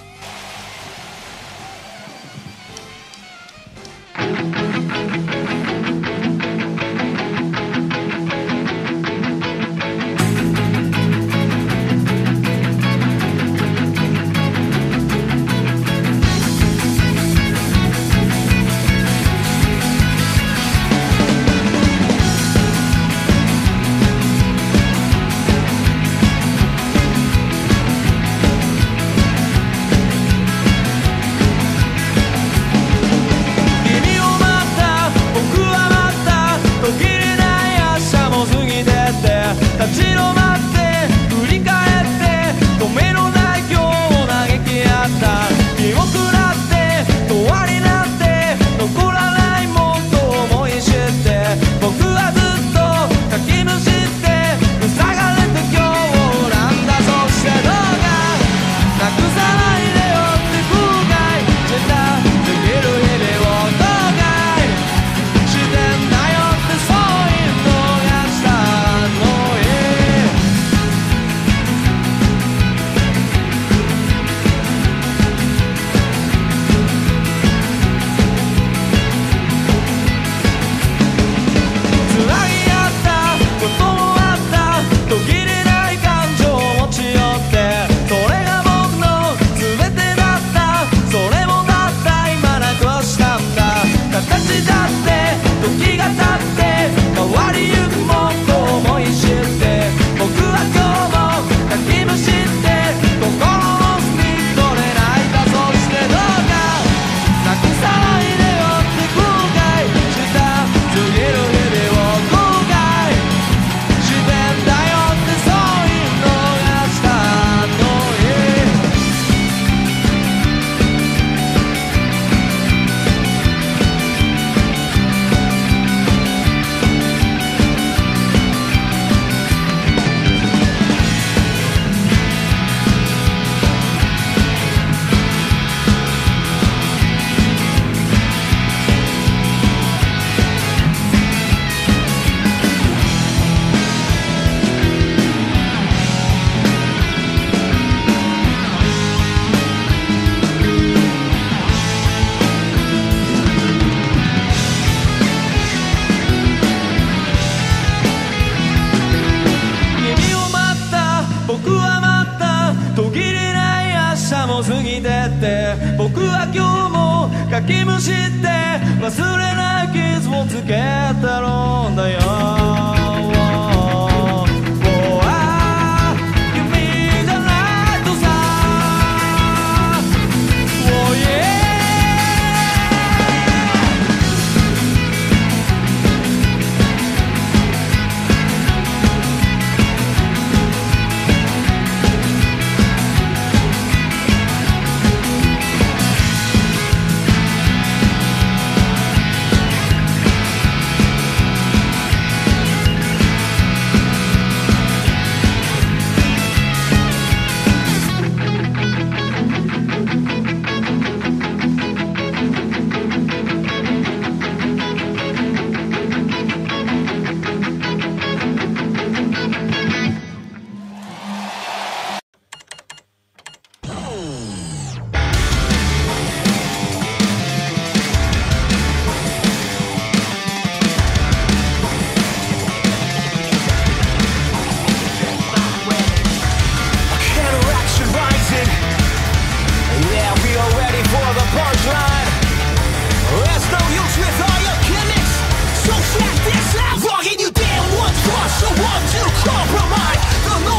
Compromise the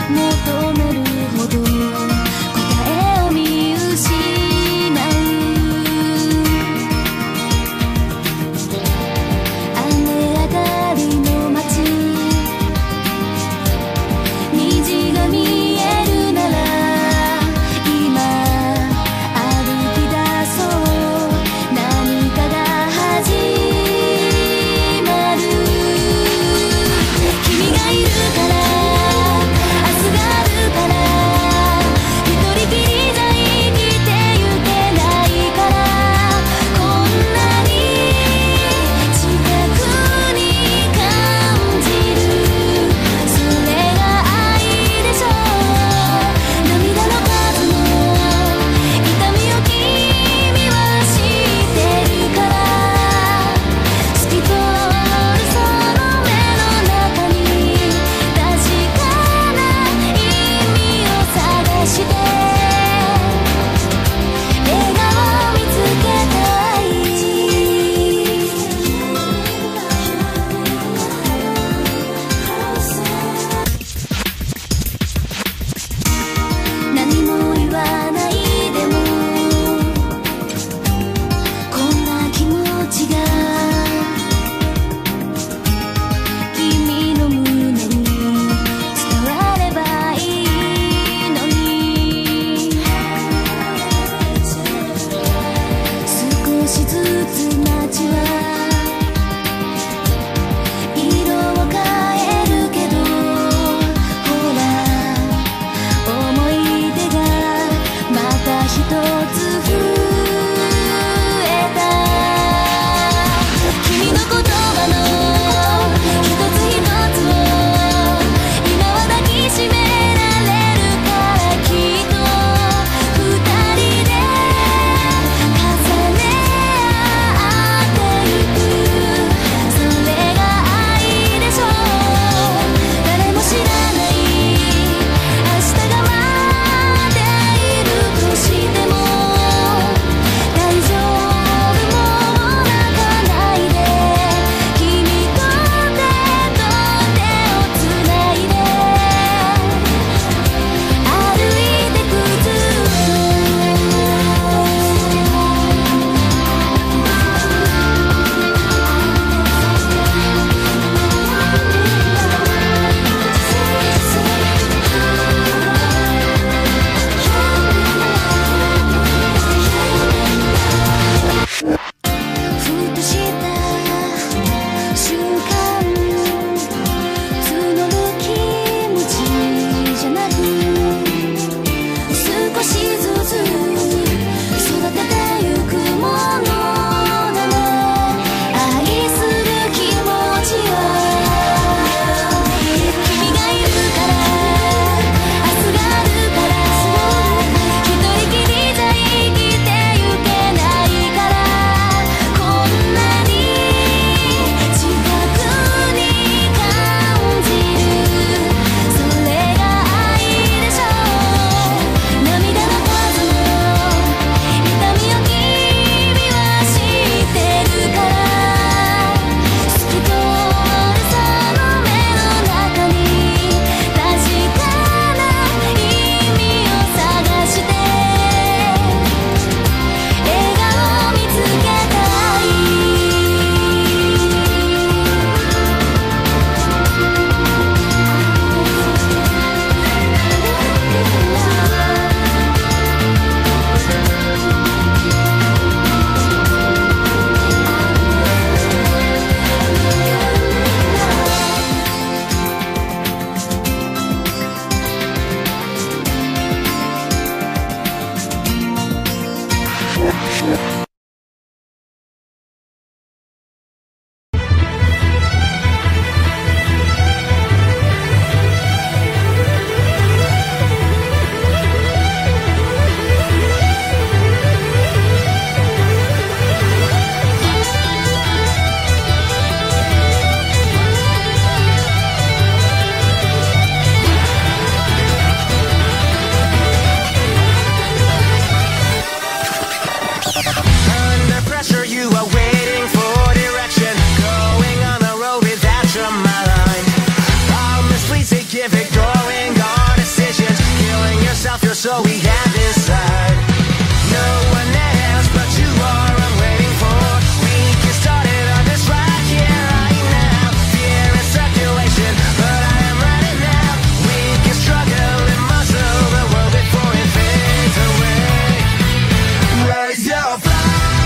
求めるほど答えを見失う雨上がりの街虹が見えるなら今歩き出そう何かが始まる君がいるから明日がある is all we have inside. No one else but you are I'm waiting for. We can start it on this right here, right now. Fear in circulation, but I am ready now. We can struggle and muscle the world before it fades away. Raise your flag.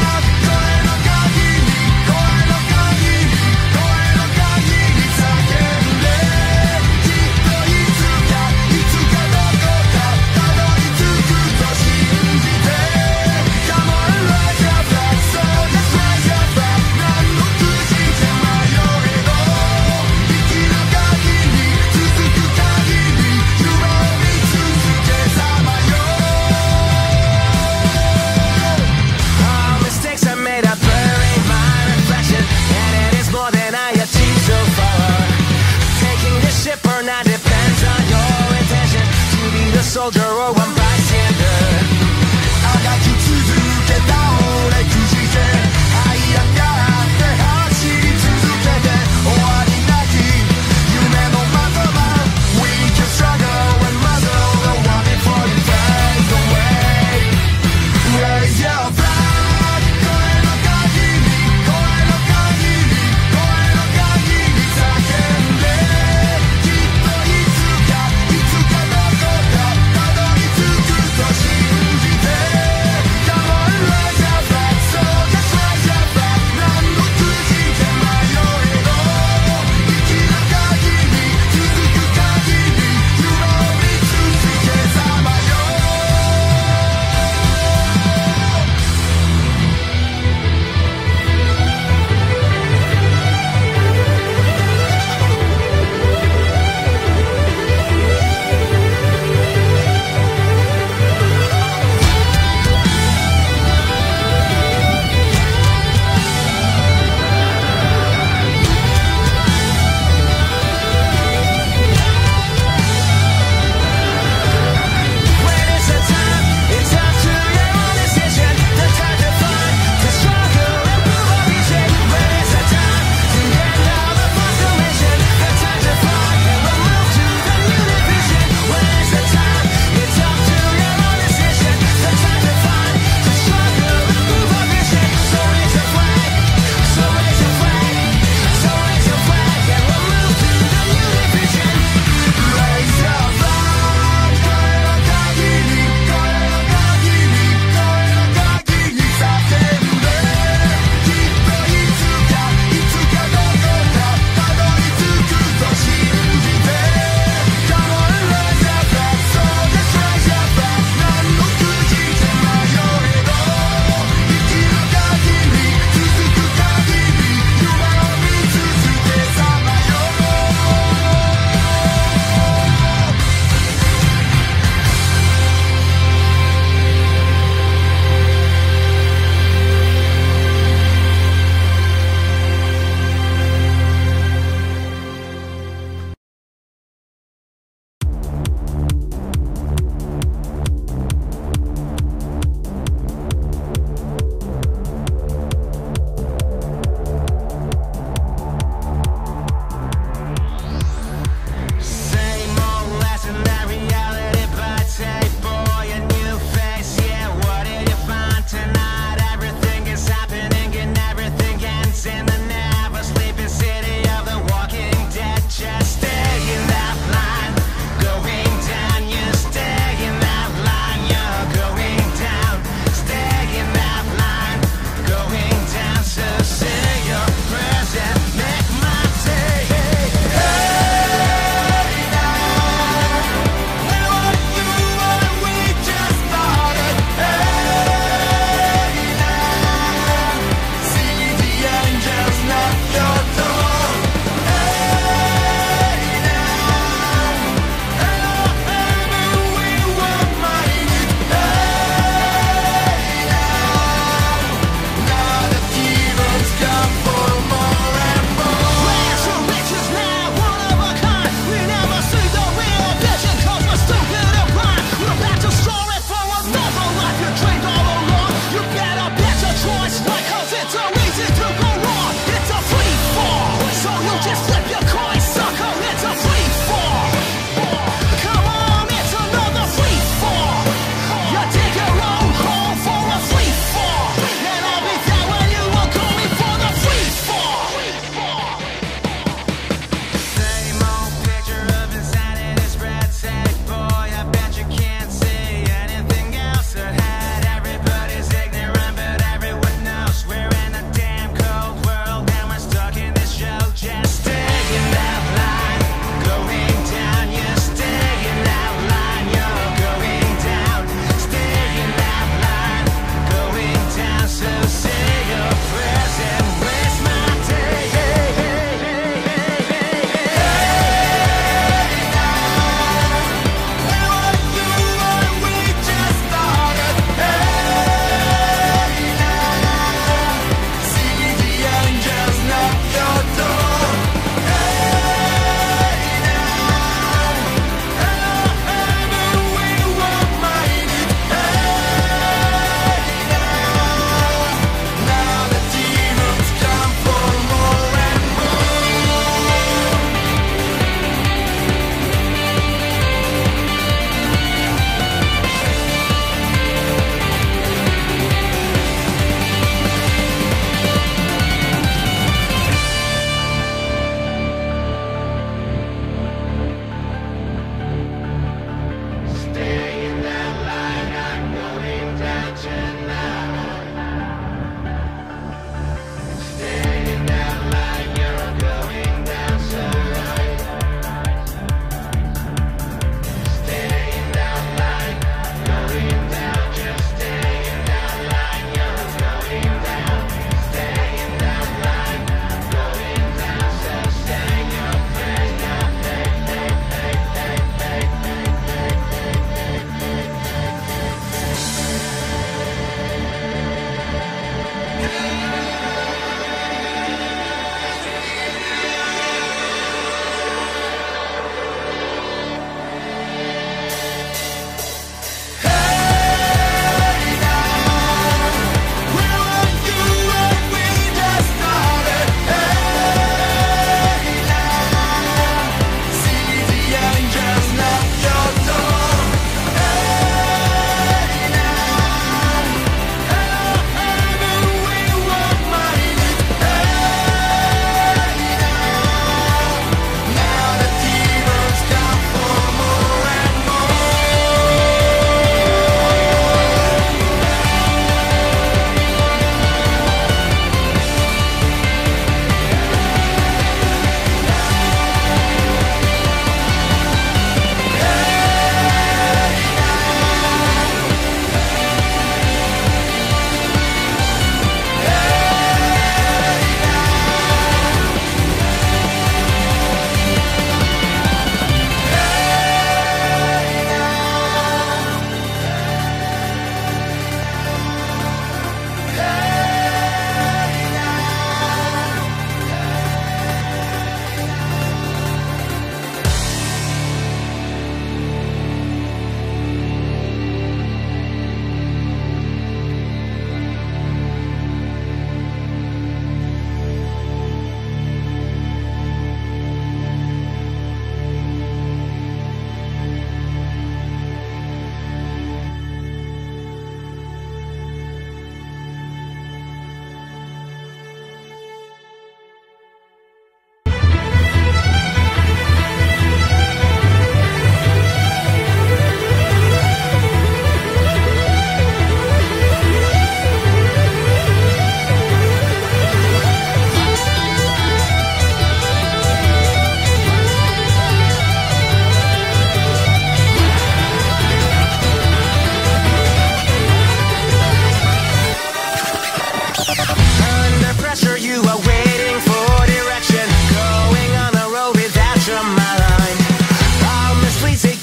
Soldier or one bystander. あがき続けた俺くじけ這い上がって走り続けて終わりなき夢のまとま We can struggle and muzzle the one before it fades away. Raise your flag. 声の限り声の限り声の限り叫んできっといつかいつかどこかたどり着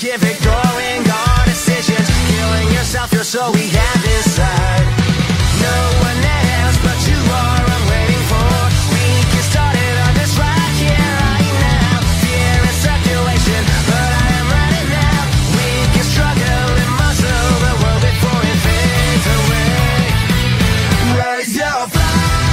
give ignoring our decisions, killing yourself, you're so we have inside. No one else but you are I'm waiting for. We get started on this right here, right now. Fear in circulation, but I am ready now. We can struggle and muscle the world before it fades away. Raise your flag.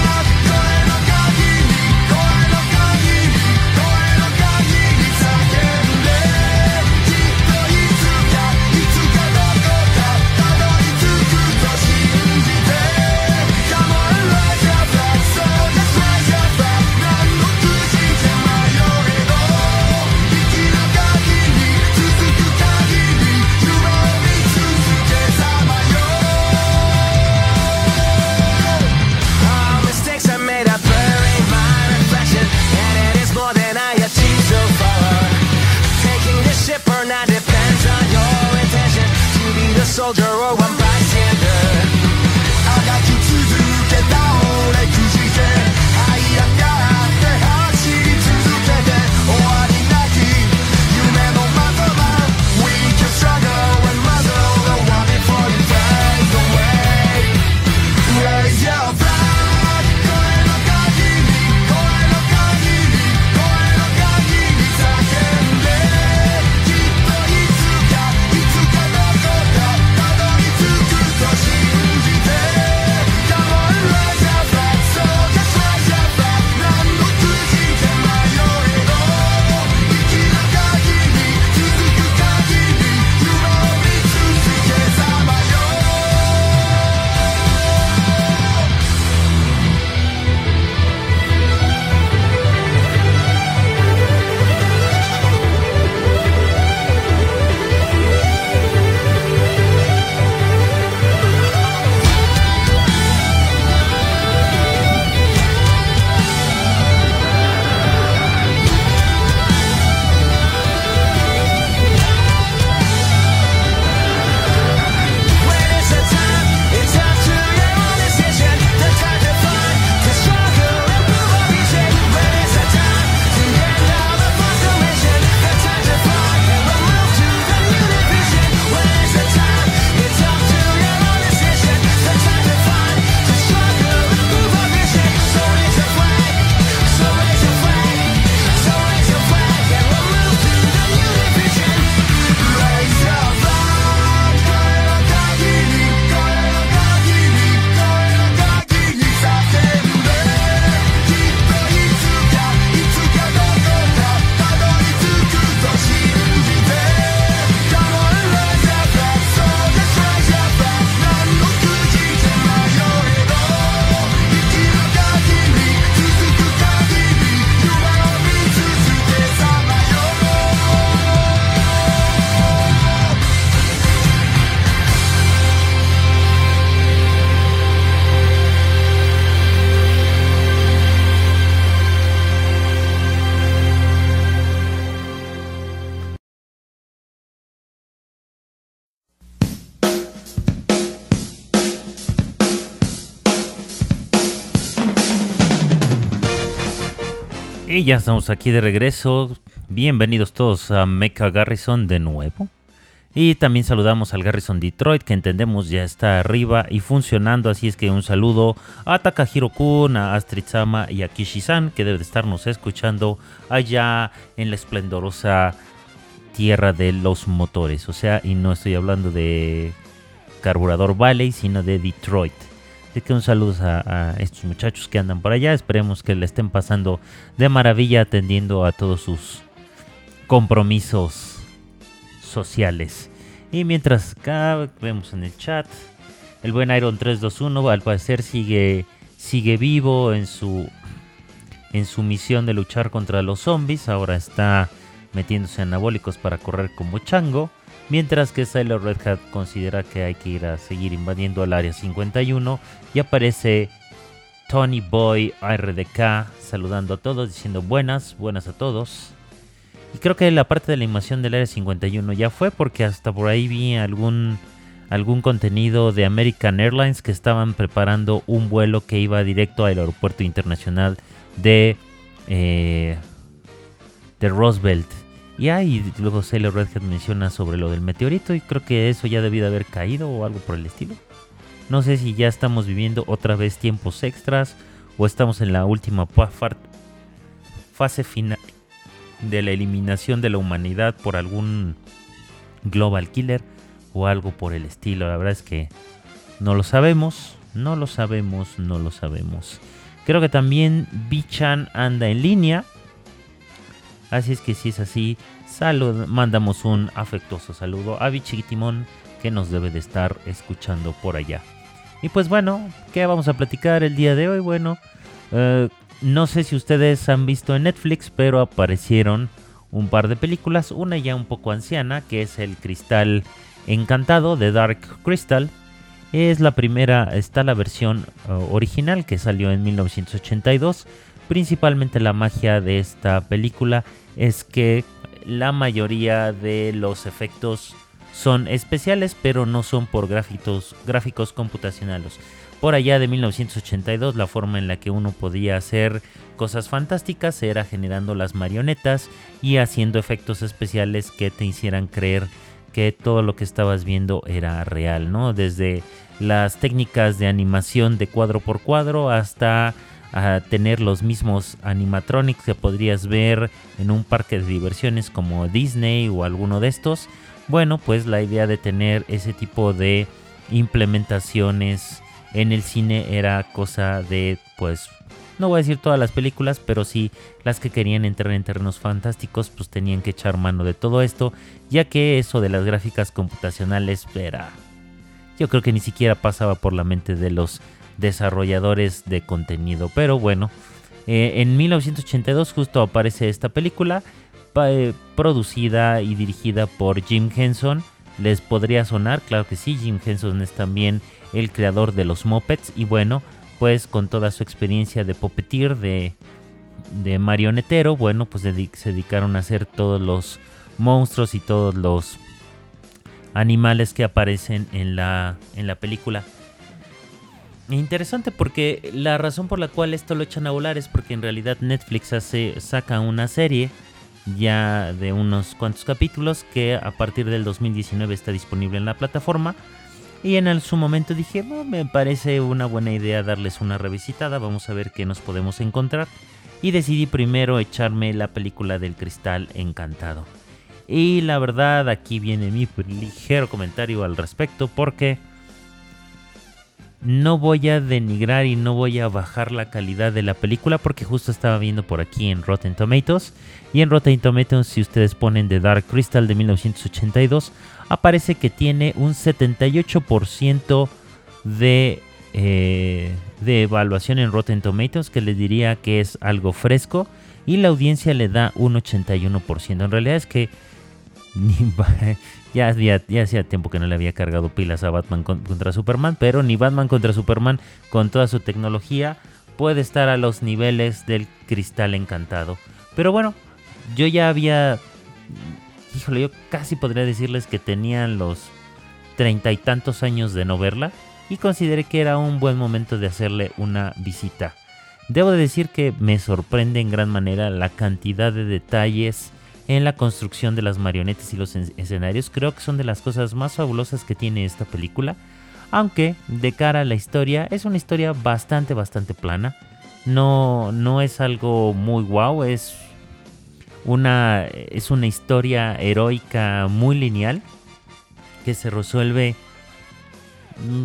Soldier or one bystander. あがき続けた俺くじけ這い上がって走り続けて終わりなき夢のまとま We can struggle and muzzle the one before you fade away. Raise your flag. 声の限り声の限り声の限り叫んできっといつかいつかどこか Y ya estamos aquí de regreso. Bienvenidos todos a Mecha Garrison de nuevo. Y también saludamos al Garrison Detroit, que entendemos ya está arriba y funcionando. Así es que un saludo a Takahiro-kun, a Astrid-sama y a Kishi-san, que debe de estarnos escuchando allá en la esplendorosa tierra de los motores. O sea, y no estoy hablando de Carburador Valley, sino de Detroit. Así que un saludo a, a estos muchachos que andan por allá. Esperemos que le estén pasando de maravilla atendiendo a todos sus compromisos sociales. Y mientras acá vemos en el chat, el buen Iron tres dos uno al parecer sigue, sigue vivo en su, en su misión de luchar contra los zombies. Ahora está metiéndose anabólicos para correr como chango. Mientras que Sailor Red Hat considera que hay que ir a seguir invadiendo el área cincuenta y uno. Y aparece Tony Boy R D K saludando a todos, diciendo buenas, buenas a todos. Y creo que la parte de la animación del área cincuenta y uno ya fue, porque hasta por ahí vi algún, algún contenido de American Airlines que estaban preparando un vuelo que iba directo al aeropuerto internacional de, eh, de Roosevelt. Y ahí luego Sailor Redhead menciona sobre lo del meteorito y creo que eso ya debió de haber caído o algo por el estilo. No sé si ya estamos viviendo otra vez tiempos extras o estamos en la última fase final de la eliminación de la humanidad por algún global killer o algo por el estilo. La verdad es que no lo sabemos, no lo sabemos, no lo sabemos. Creo que también Bichan anda en línea. Así es que si es así, salud, mandamos un afectuoso saludo a Bichiquitimón, que nos debe de estar escuchando por allá. Y pues bueno, ¿qué vamos a platicar el día de hoy? Bueno, eh, no sé si ustedes han visto en Netflix, pero aparecieron un par de películas. Una ya un poco anciana, que es El Cristal Encantado, de Dark Crystal. Es la primera, está la versión uh, original que salió en mil novecientos ochenta y dos. Principalmente la magia de esta película es que la mayoría de los efectos son especiales, pero no son por gráficos, gráficos computacionales. Por allá de mil novecientos ochenta y dos, la forma en la que uno podía hacer cosas fantásticas era generando las marionetas y haciendo efectos especiales que te hicieran creer que todo lo que estabas viendo era real, ¿no? Desde las técnicas de animación de cuadro por cuadro hasta a tener los mismos animatronics que podrías ver en un parque de diversiones como Disney o alguno de estos. Bueno, pues la idea de tener ese tipo de implementaciones en el cine era cosa de, pues, no voy a decir todas las películas, pero sí las que querían entrar en terrenos fantásticos, pues tenían que echar mano de todo esto, ya que eso de las gráficas computacionales era, yo creo que ni siquiera pasaba por la mente de los desarrolladores de contenido. Pero bueno, eh, en mil novecientos ochenta y dos justo aparece esta película eh, producida y dirigida por Jim Henson. ¿Les podría sonar? Claro que sí, Jim Henson es también el creador de los Muppets y bueno, pues con toda su experiencia de puppeteer, de, de marionetero, bueno, pues dedic- se dedicaron a hacer todos los monstruos y todos los animales que aparecen en la, en la película. Interesante porque la razón por la cual esto lo echan a volar es porque en realidad Netflix hace, saca una serie ya de unos cuantos capítulos que a partir del dos mil diecinueve está disponible en la plataforma. Y en el, su momento dije, oh, me parece una buena idea darles una revisitada, vamos a ver qué nos podemos encontrar. Y decidí primero echarme la película del Cristal Encantado. Y la verdad, aquí viene mi ligero comentario al respecto, porque no voy a denigrar y no voy a bajar la calidad de la película, porque justo estaba viendo por aquí en Rotten Tomatoes. Y en Rotten Tomatoes, si ustedes ponen The Dark Crystal de mil novecientos ochenta y dos, aparece que tiene un setenta y ocho por ciento de, eh, de evaluación en Rotten Tomatoes, que les diría que es algo fresco. Y la audiencia le da un ochenta y uno por ciento. En realidad es que ni, ya, ya, ya hacía tiempo que no le había cargado pilas a Batman con, contra Superman, pero ni Batman contra Superman con toda su tecnología puede estar a los niveles del Cristal Encantado. Pero bueno, yo ya había, híjole, yo casi podría decirles que tenían los treinta y tantos años de no verla y consideré que era un buen momento de hacerle una visita. Debo de decir que me sorprende en gran manera la cantidad de detalles en la construcción de las marionetas y los escenarios. Creo que son de las cosas más fabulosas que tiene esta película. Aunque de cara a la historia, es una historia bastante, bastante plana. No, no es algo muy guau, es una, es una historia heroica muy lineal que se resuelve mmm,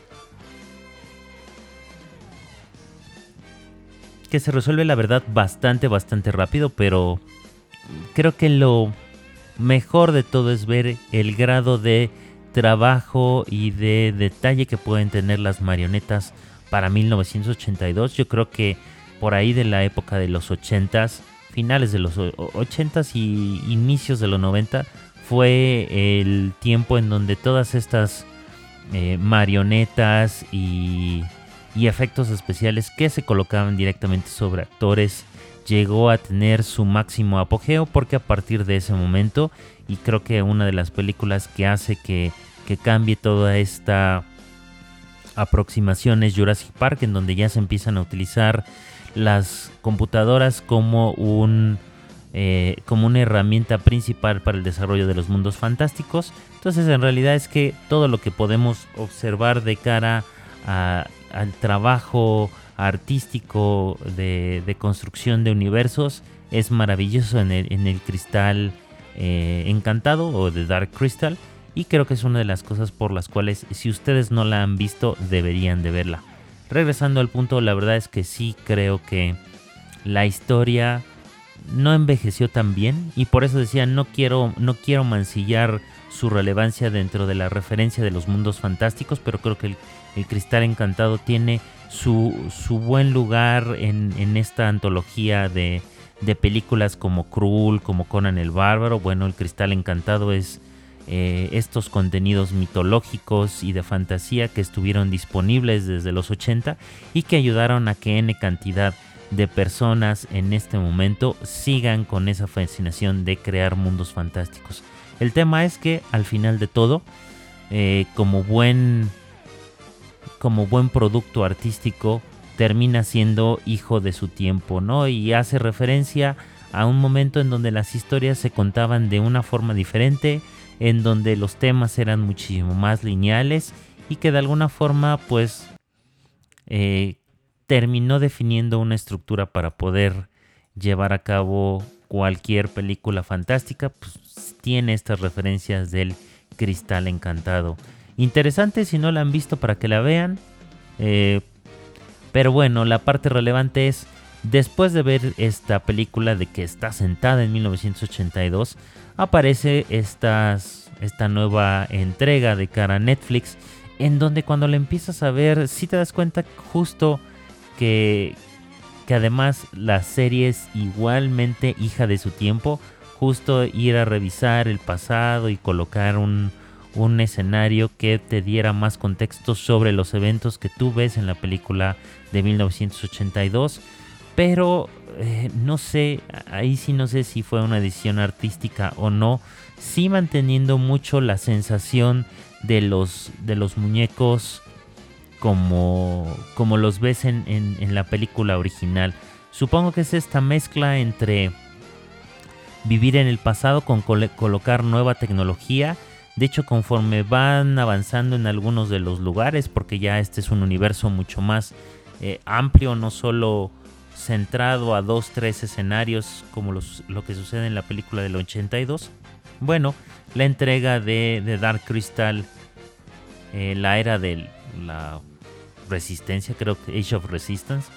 que se resuelve la verdad bastante, bastante rápido, pero creo que lo mejor de todo es ver el grado de trabajo y de detalle que pueden tener las marionetas para mil novecientos ochenta y dos. Yo creo que por ahí de la época de los ochentas, finales de los ochentas y inicios de los noventa, fue el tiempo en donde todas estas eh, marionetas y, y efectos especiales que se colocaban directamente sobre actores llegó a tener su máximo apogeo, porque a partir de ese momento, y creo que una de las películas que hace que, que cambie toda esta aproximación es Jurassic Park, en donde ya se empiezan a utilizar las computadoras como un eh, como una herramienta principal para el desarrollo de los mundos fantásticos. Entonces en realidad es que todo lo que podemos observar de cara a, al trabajo artístico de, de construcción de universos es maravilloso en el, en el Cristal eh, Encantado o de Dark Crystal, y creo que es una de las cosas por las cuales, si ustedes no la han visto, deberían de verla. Regresando al punto, la verdad es que sí creo que la historia no envejeció tan bien, y por eso decía, no quiero, no quiero mancillar su relevancia dentro de la referencia de los mundos fantásticos, pero creo que el, el Cristal Encantado tiene su, su buen lugar en, en esta antología de, de películas como Krull, como Conan el Bárbaro. Bueno, el Cristal Encantado es eh, estos contenidos mitológicos y de fantasía que estuvieron disponibles desde los ochenta y que ayudaron a que N cantidad de personas en este momento sigan con esa fascinación de crear mundos fantásticos. El tema es que al final de todo, eh, como buen como buen producto artístico, termina siendo hijo de su tiempo, ¿no? Y hace referencia a un momento en donde las historias se contaban de una forma diferente, en donde los temas eran muchísimo más lineales y que de alguna forma pues eh, terminó definiendo una estructura para poder llevar a cabo cualquier película fantástica. Pues tiene estas referencias del Cristal Encantado. Interesante si no la han visto para que la vean. Eh, pero bueno, la parte relevante es, después de ver esta película de que está sentada en mil novecientos ochenta y dos, aparece estas, esta nueva entrega de cara a Netflix, en donde cuando la empiezas a ver, sí te das cuenta justo que, que además la serie es igualmente hija de su tiempo. Justo ir a revisar el pasado y colocar un, un escenario que te diera más contexto sobre los eventos que tú ves en la película de mil novecientos ochenta y dos. Pero eh, no sé, ahí sí no sé si fue una decisión artística o no. Sí manteniendo mucho la sensación de los, de los muñecos como, como los ves en, en, en la película original. Supongo que es esta mezcla entre vivir en el pasado con col- colocar nueva tecnología. De hecho, conforme van avanzando en algunos de los lugares, porque ya este es un universo mucho más eh, amplio, no solo centrado a dos, tres escenarios como los, lo que sucede en la película del ochenta y dos. Bueno, la entrega de, de Dark Crystal, eh, la era de la resistencia, creo que Age of Resistance,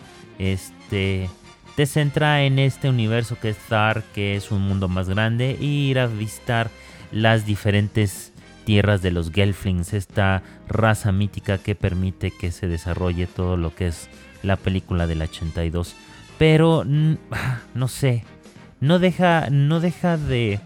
este, te centra en este universo que es Dark, que es un mundo más grande, e ir a visitar las diferentes tierras de los Gelflings, esta raza mítica que permite que se desarrolle todo lo que es la película del ochenta y dos. Pero no sé, no deja, no deja de,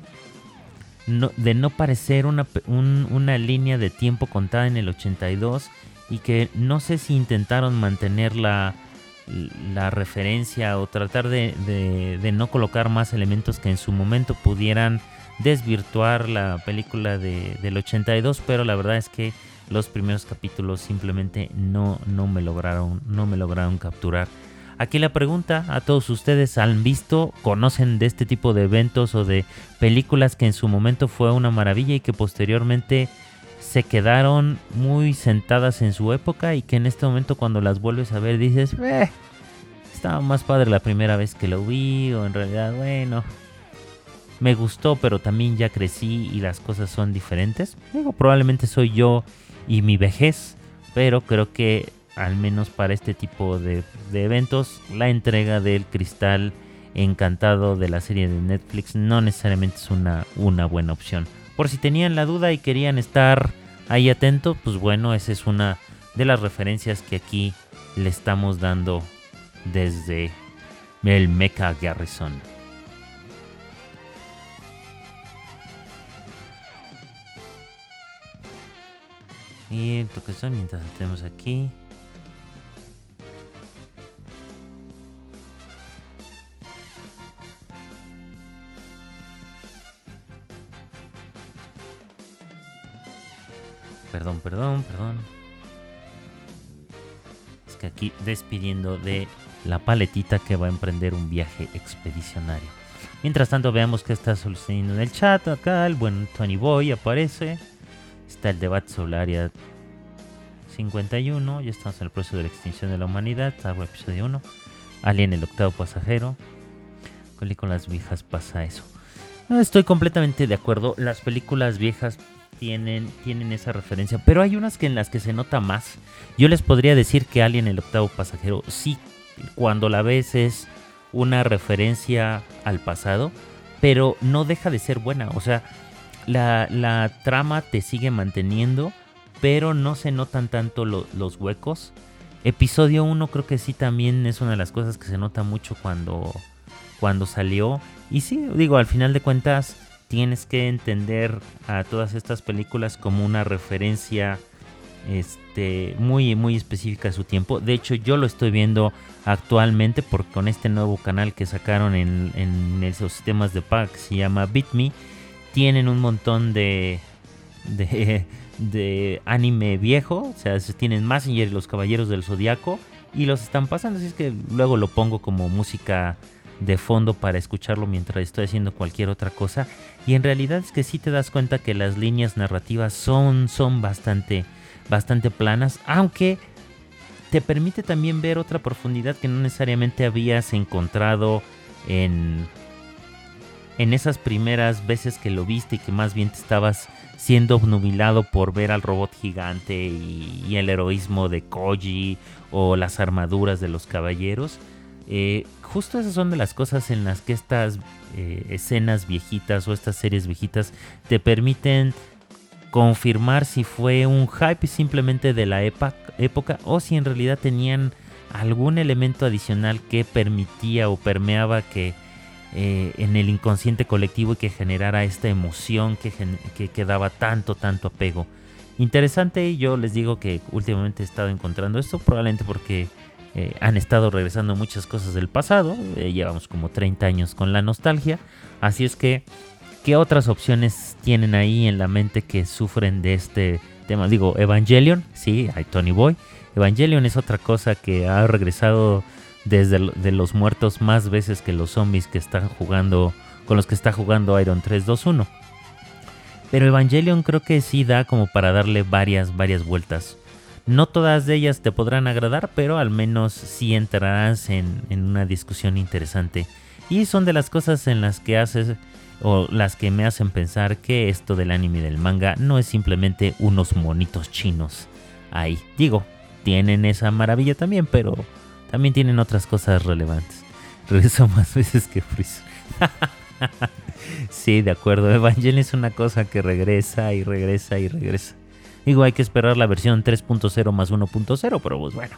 no, de no parecer una, un, una línea de tiempo contada en el ochenta y dos, y que no sé si intentaron mantener la, la referencia o tratar de, de, de no colocar más elementos que en su momento pudieran desvirtuar la película de, del ochenta y dos, pero la verdad es que los primeros capítulos simplemente no, no me lograron, no me lograron capturar. Aquí la pregunta a todos ustedes: ¿han visto, conocen de este tipo de eventos o de películas que en su momento fue una maravilla y que posteriormente se quedaron muy sentadas en su época y que en este momento cuando las vuelves a ver dices, eh, estaba más padre la primera vez que lo vi, o en realidad, bueno, me gustó, pero también ya crecí y las cosas son diferentes? Digo, probablemente soy yo y mi vejez, pero creo que al menos para este tipo de, de eventos, la entrega del Cristal Encantado de la serie de Netflix no necesariamente es una, una buena opción. Por si tenían la duda y querían estar ahí atentos, pues bueno, esa es una de las referencias que aquí le estamos dando desde el Mecha Garrison. Y el profesor, mientras tenemos aquí. Perdón, perdón, perdón. Es que aquí despidiendo de la paletita que va a emprender un viaje expedicionario. Mientras tanto, veamos qué está sucediendo en el chat. Acá el buen Tony Boy aparece. Está el debate sobre el área cincuenta y uno. Ya estamos en el proceso de la extinción de la humanidad. Agua episodio uno. Alien el octavo pasajero. Con las viejas pasa eso. No estoy completamente de acuerdo. Las películas viejas tienen, tienen esa referencia. Pero hay unas que en las que se nota más. Yo les podría decir que Alien el octavo pasajero, sí, cuando la ves es una referencia al pasado, pero no deja de ser buena. O sea, la, la trama te sigue manteniendo, pero no se notan tanto lo, los huecos. Episodio uno creo que sí también es una de las cosas que se nota mucho cuando, cuando salió. Y sí, digo, al final de cuentas tienes que entender a todas estas películas como una referencia este, muy, muy específica de su tiempo. De hecho, yo lo estoy viendo actualmente porque con este nuevo canal que sacaron en, en esos sistemas de paga que se llama BitMe, tienen un montón de, de, de anime viejo. O sea, tienen Messenger y los Caballeros del Zodiaco y los están pasando, así es que luego lo pongo como música de fondo para escucharlo mientras estoy haciendo cualquier otra cosa. Y en realidad es que sí te das cuenta que las líneas narrativas son, son bastante, bastante planas, aunque te permite también ver otra profundidad que no necesariamente habías encontrado en, en esas primeras veces que lo viste, y que más bien te estabas siendo obnubilado por ver al robot gigante y, y el heroísmo de Koji o las armaduras de los caballeros. Eh, justo esas son de las cosas en las que estas eh, escenas viejitas o estas series viejitas te permiten confirmar si fue un hype simplemente de la epa, época o si en realidad tenían algún elemento adicional que permitía o permeaba que eh, en el inconsciente colectivo y que generara esta emoción que, que, que daba tanto, tanto apego. Interesante, yo les digo que últimamente he estado encontrando esto, probablemente porque eh, han estado regresando muchas cosas del pasado, eh, llevamos como treinta años con la nostalgia, así es que ¿qué otras opciones tienen ahí en la mente que sufren de este tema? Digo, Evangelion, sí, hay Tony Boy. Evangelion es otra cosa que ha regresado desde de los muertos más veces que los zombies que están jugando, con los que está jugando Iron tres dos uno. Pero Evangelion creo que sí da como para darle varias, varias vueltas. No todas de ellas te podrán agradar, pero al menos sí entrarás en, en una discusión interesante. Y son de las cosas en las que haces, o las que me hacen pensar que esto del anime y del manga no es simplemente unos monitos chinos ahí. Digo, tienen esa maravilla también, pero también tienen otras cosas relevantes. Regreso más veces que Freezer. Sí, de acuerdo. Evangelion es una cosa que regresa y regresa y regresa. Digo, hay que esperar la versión tres punto cero más uno punto cero, pero pues bueno.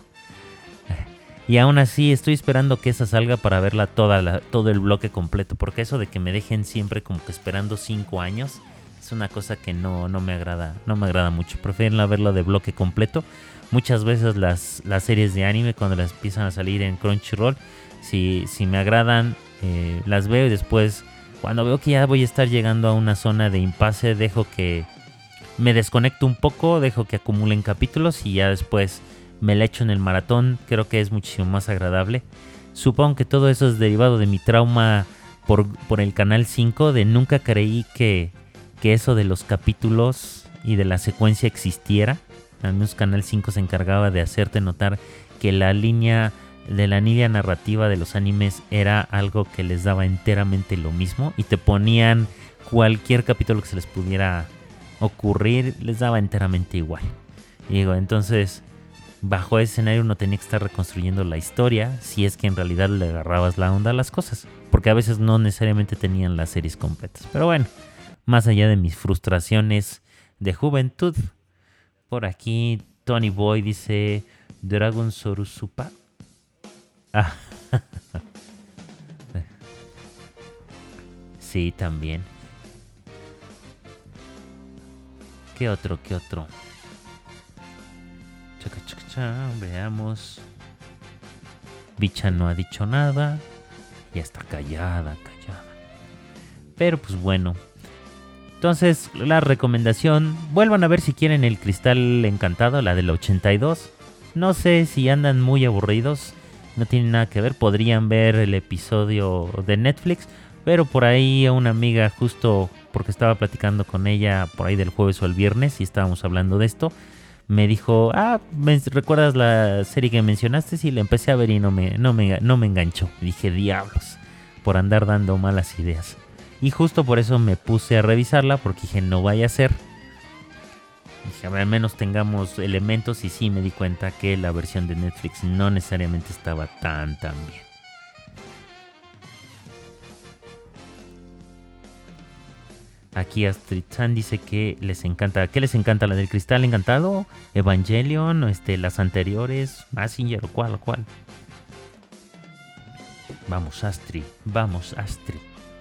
Y aún así estoy esperando que esa salga para verla toda la, todo el bloque completo. Porque eso de que me dejen siempre como que esperando cinco años es una cosa que no, no me agrada, no me agrada mucho. Prefiero verla de bloque completo. Muchas veces las, las series de anime, cuando las empiezan a salir en Crunchyroll, si, si me agradan, eh, las veo y después, cuando veo que ya voy a estar llegando a una zona de impasse, dejo que me desconecto un poco, dejo que acumulen capítulos y ya después me la echo en el maratón. Creo que es muchísimo más agradable. Supongo que todo eso es derivado de mi trauma por, por el Canal cinco, de nunca creí que, que eso de los capítulos y de la secuencia existiera. Al menos Canal cinco se encargaba de hacerte notar que la línea de la línea narrativa de los animes era algo que les daba enteramente lo mismo y te ponían cualquier capítulo que se les pudiera ocurrir, les daba enteramente igual. Y digo, entonces, bajo ese escenario uno tenía que estar reconstruyendo la historia si es que en realidad le agarrabas la onda a las cosas, porque a veces no necesariamente tenían las series completas. Pero bueno, más allá de mis frustraciones de juventud, por aquí Tony Boy dice Dragon Sorusupa. Ah. Sí, también. ¿Qué otro? ¿Qué otro? Chaca, chaca, chaca, veamos. Bicha no ha dicho nada. Ya está callada, callada. Pero pues bueno. Entonces, la recomendación, vuelvan a ver si quieren El Cristal Encantado, la del ochenta y dos. No sé si andan muy aburridos, no tiene nada que ver, podrían ver el episodio de Netflix. Pero por ahí a una amiga, justo porque estaba platicando con ella por ahí del jueves o el viernes y estábamos hablando de esto, me dijo, ah, ¿me recuerdas la serie que mencionaste? Sí, la empecé a ver y no me, no me, no me enganchó. Y dije, diablos, por andar dando malas ideas. Y justo por eso me puse a revisarla, porque dije, no vaya a ser. Dije, a ver, al menos tengamos elementos, y sí me di cuenta que la versión de Netflix no necesariamente estaba tan, tan bien. Aquí Astrid San dice que les encanta. ¿Qué les encanta? ¿La del cristal encantado? ¿Evangelion? Este, ¿las anteriores? ¿Mazinger o cuál? ¿Cuál? Vamos, Astrid. Vamos, Astrid.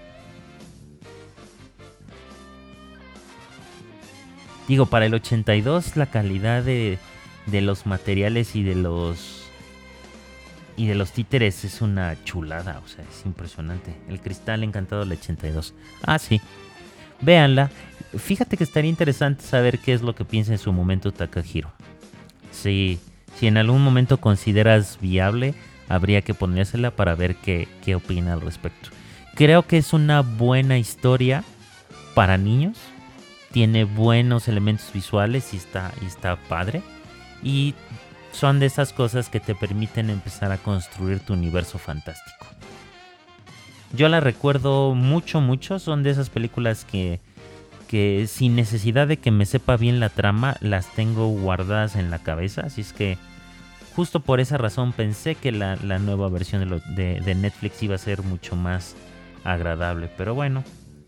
Digo, para el ochenta y dos la calidad de, de los materiales y de los y de los títeres es una chulada. O sea, es impresionante. El cristal encantado del ochenta y dos. Ah, sí. Véanla. Fíjate que estaría interesante saber qué es lo que piensa en su momento Takahiro. Si, si en algún momento consideras viable, habría que ponérsela para ver qué, qué opina al respecto. Creo que es una buena historia para niños. Tiene buenos elementos visuales y está, y está padre. Y son de esas cosas que te permiten empezar a construir tu universo fantástico. Yo la recuerdo mucho, mucho. Son de esas películas que, que sin necesidad de que me sepa bien la trama, las tengo guardadas en la cabeza. Así es que justo por esa razón pensé que la, la nueva versión de, lo, de, de Netflix iba a ser mucho más agradable. Pero bueno.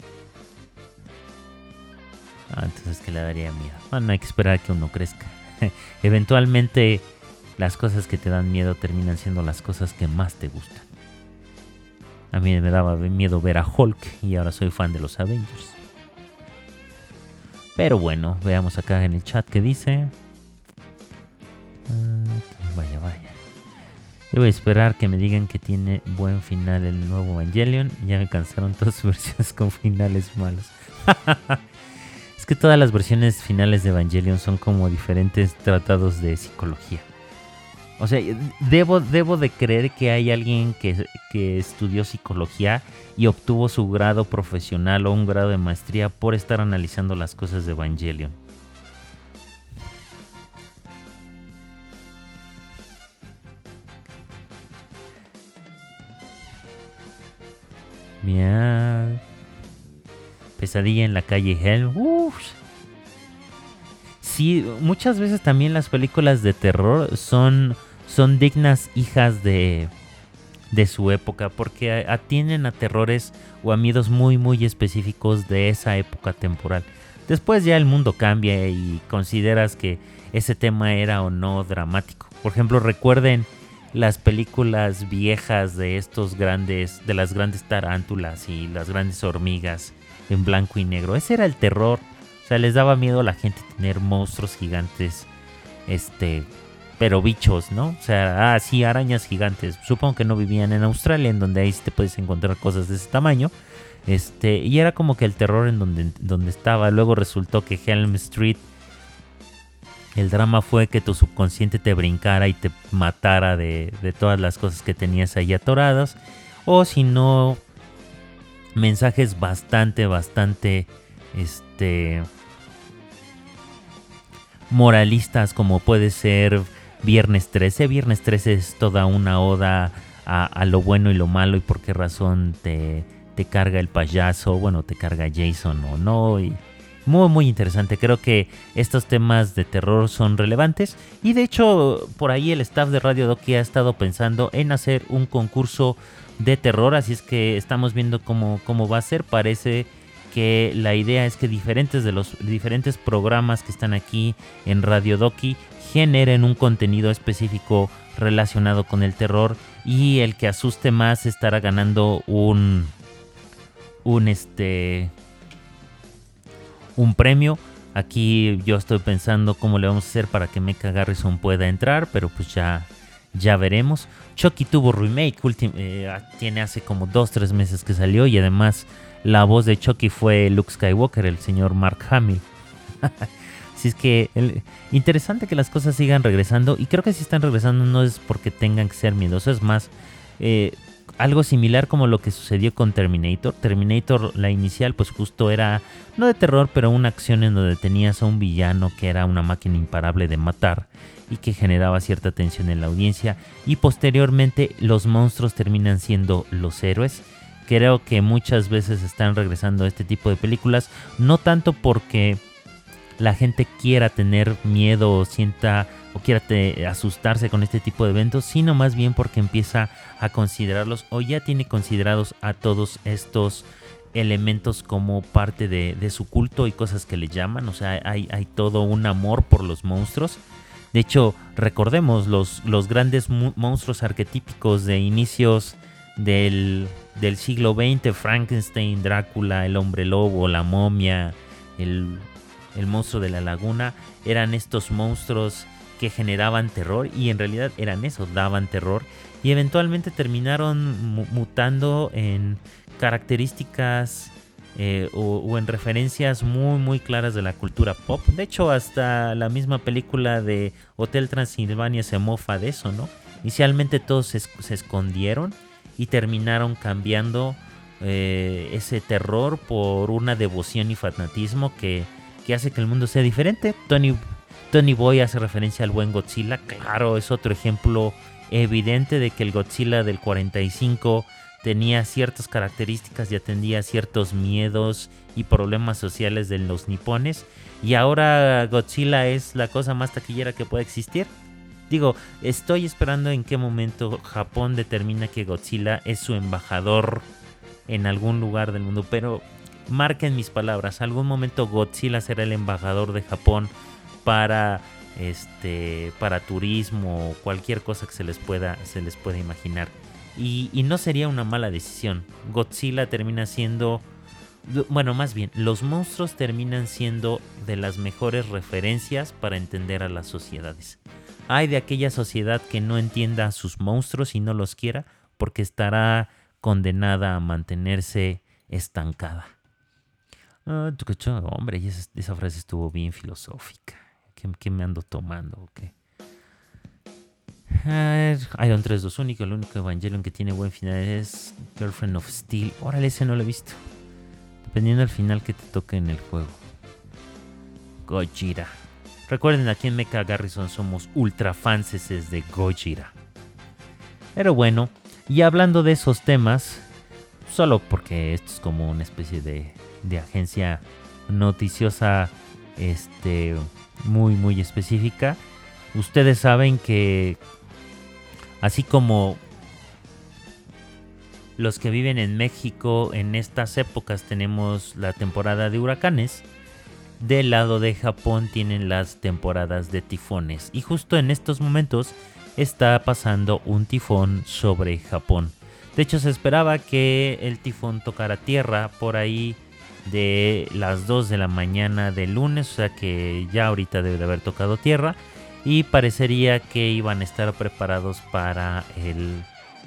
Ah, entonces que le daría miedo. Bueno, hay que esperar a que uno crezca. Eventualmente las cosas que te dan miedo terminan siendo las cosas que más te gustan. A mí me daba miedo ver a Hulk y ahora soy fan de los Avengers. Pero bueno, veamos acá en el chat qué dice. Uh, vaya, vaya. Yo voy a esperar que me digan que tiene buen final el nuevo Evangelion. Ya me cansaron todas sus versiones con finales malos. Es que todas las versiones finales de Evangelion son como diferentes tratados de psicología. O sea, debo, debo de creer que hay alguien que, que estudió psicología y obtuvo su grado profesional o un grado de maestría por estar analizando las cosas de Evangelion. Mira. Pesadilla en la calle Hell. Uf. Sí, muchas veces también las películas de terror son, son dignas hijas de, de su época, porque atienden a terrores o a miedos muy muy específicos de esa época temporal. Después ya el mundo cambia y consideras que ese tema era o no dramático. Por ejemplo, recuerden las películas viejas de estos grandes, de las grandes tarántulas y las grandes hormigas en blanco y negro. Ese era el terror. O sea, les daba miedo a la gente tener monstruos gigantes, este, pero bichos, ¿no? O sea, ah, sí, arañas gigantes. Supongo que no vivían en Australia, en donde ahí sí te puedes encontrar cosas de ese tamaño. Este, y era como que el terror en donde, donde estaba. Luego resultó que Elm Street, el drama fue que tu subconsciente te brincara y te matara de, de todas las cosas que tenías ahí atoradas. O si no, mensajes bastante, bastante, este, moralistas, como puede ser Viernes trece. Viernes trece es toda una oda a, a lo bueno y lo malo y por qué razón te, te carga el payaso, bueno, te carga Jason o no. Y muy, muy interesante. Creo que estos temas de terror son relevantes. Y de hecho, por ahí el staff de Radio Doki ha estado pensando en hacer un concurso de terror. Así es que estamos viendo cómo, cómo va a ser. Parece que la idea es que diferentes de los diferentes programas que están aquí en Radio Doki generen un contenido específico relacionado con el terror, y el que asuste más estará ganando un un este un premio. Aquí yo estoy pensando cómo le vamos a hacer para que Mecha Garrison pueda entrar, pero pues ya ya veremos. Chucky tuvo remake, ulti- eh, tiene hace como dos tres meses que salió, y además la voz de Chucky fue Luke Skywalker, el señor Mark Hamill. Así es que el, interesante que las cosas sigan regresando, y creo que si están regresando no es porque tengan que ser miedosos, es más, eh, algo similar como lo que sucedió con Terminator. Terminator, la inicial, pues justo era, no de terror, pero una acción en donde tenías a un villano que era una máquina imparable de matar y que generaba cierta tensión en la audiencia. Y posteriormente los monstruos terminan siendo los héroes. Creo que muchas veces están regresando a este tipo de películas, no tanto porque la gente quiera tener miedo o sienta o quiera te, asustarse con este tipo de eventos, sino más bien porque empieza a considerarlos o ya tiene considerados a todos estos elementos como parte de, de su culto y cosas que le llaman. O sea, hay, hay todo un amor por los monstruos. De hecho, recordemos los, los grandes mu- monstruos arquetípicos de inicios del, del siglo veinte, Frankenstein, Drácula, el hombre lobo, la momia, el, el monstruo de la laguna, eran estos monstruos que generaban terror y en realidad eran eso, daban terror y eventualmente terminaron mu- mutando en características eh, o, o en referencias muy muy claras de la cultura pop. De hecho, hasta la misma película de Hotel Transilvania se mofa de eso, ¿no? Inicialmente todos se, se escondieron y terminaron cambiando eh, ese terror por una devoción y fanatismo que, que hace que el mundo sea diferente. Tony Tony Boy hace referencia al buen Godzilla. Claro, es otro ejemplo evidente de que el Godzilla del cuarenta y cinco tenía ciertas características y atendía ciertos miedos y problemas sociales de los nipones. Y ahora Godzilla es la cosa más taquillera que puede existir. Digo, estoy esperando en qué momento Japón determina que Godzilla es su embajador en algún lugar del mundo. Pero marquen mis palabras, algún momento Godzilla será el embajador de Japón para este para turismo o cualquier cosa que se les pueda se les pueda imaginar y, y no sería una mala decisión. Godzilla termina siendo, bueno, más bien los monstruos terminan siendo de las mejores referencias para entender a las sociedades. Hay de aquella sociedad que no entienda a sus monstruos y no los quiera porque estará condenada a mantenerse estancada. Ah, hombre, esa, esa frase estuvo bien filosófica. ¿Qué, qué me ando tomando? Okay. Uh, Iron tres dos único, el único Evangelion que tiene buen final es Girlfriend of Steel. Órale, ese no lo he visto. Dependiendo del final que te toque en el juego. Gojira. Recuerden, aquí en Mecha Garrison somos ultra fanses de Gojira. Pero bueno, y hablando de esos temas, solo porque esto es como una especie de, de agencia noticiosa este, muy muy específica. Ustedes saben que así como los que viven en México en estas épocas tenemos la temporada de huracanes, del lado de Japón tienen las temporadas de tifones. Y justo en estos momentos está pasando un tifón sobre Japón. De hecho, se esperaba que el tifón tocara tierra por ahí de las dos de la mañana del lunes, o sea que ya ahorita debe de haber tocado tierra. Y parecería que iban a estar preparados para el,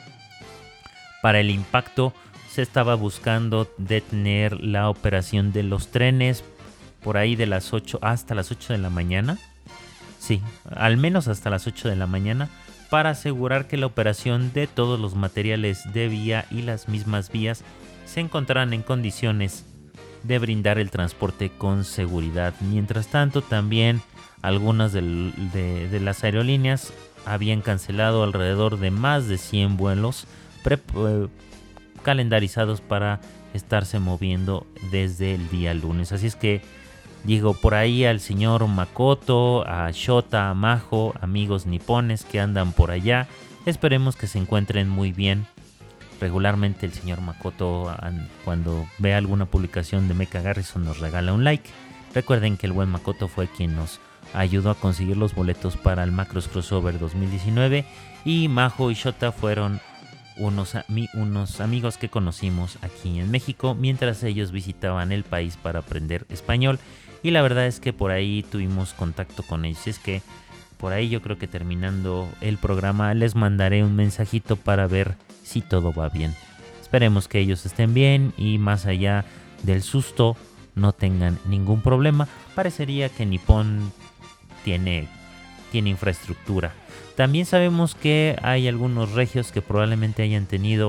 para el impacto. Se estaba buscando detener la operación de los trenes por ahí de las ocho hasta las ocho de la mañana. Sí, al menos hasta las ocho de la mañana, para asegurar que la operación de todos los materiales de vía y las mismas vías se encontraran en condiciones de brindar el transporte con seguridad. Mientras tanto, también algunas de, de, de las aerolíneas habían cancelado alrededor de más de cien vuelos pre, eh, calendarizados para estarse moviendo desde el día lunes. Así es que digo, por ahí al señor Makoto, a Shota, a Majo, amigos nipones que andan por allá, esperemos que se encuentren muy bien. Regularmente el señor Makoto, cuando ve alguna publicación de Mecha Garrison, nos regala un like. Recuerden que el buen Makoto fue quien nos ayudó a conseguir los boletos para el Macros Crossover dos mil diecinueve, y Majo y Shota fueron unos, unos amigos que conocimos aquí en México mientras ellos visitaban el país para aprender español. Y la verdad es que por ahí tuvimos contacto con ellos. Es que por ahí yo creo que terminando el programa les mandaré un mensajito para ver si todo va bien. Esperemos que ellos estén bien y más allá del susto no tengan ningún problema. Parecería que Nippon tiene, tiene infraestructura. También sabemos que hay algunos regios que probablemente hayan tenido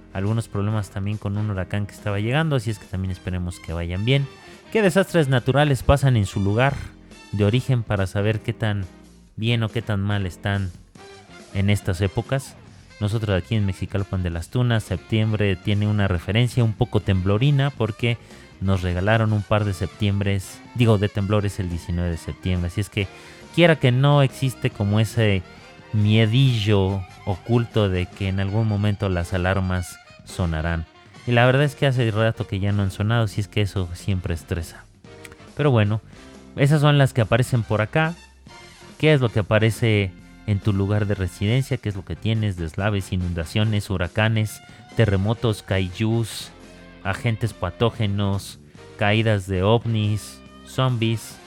algunos problemas también con un huracán que estaba llegando, así es que también esperemos que vayan bien. ¿Qué desastres naturales pasan en su lugar de origen para saber qué tan bien o qué tan mal están en estas épocas? Nosotros aquí en Mexicalpan de las Tunas, septiembre tiene una referencia un poco temblorina porque nos regalaron un par de septiembres, digo de temblores el diecinueve de septiembre, así es que quiera que no existe como ese miedillo oculto de que en algún momento las alarmas sonarán. Y la verdad es que hace rato que ya no han sonado, así es que eso siempre estresa. Pero bueno, esas son las que aparecen por acá. ¿Qué es lo que aparece en tu lugar de residencia? ¿Qué es lo que tienes? Deslaves, inundaciones, huracanes, terremotos, kaijus, agentes patógenos, caídas de ovnis, zombies.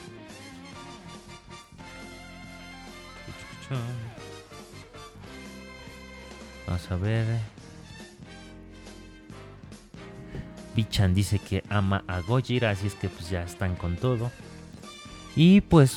Vamos a ver. Bichan dice que ama a Gojira, así es que pues ya están con todo. Y pues...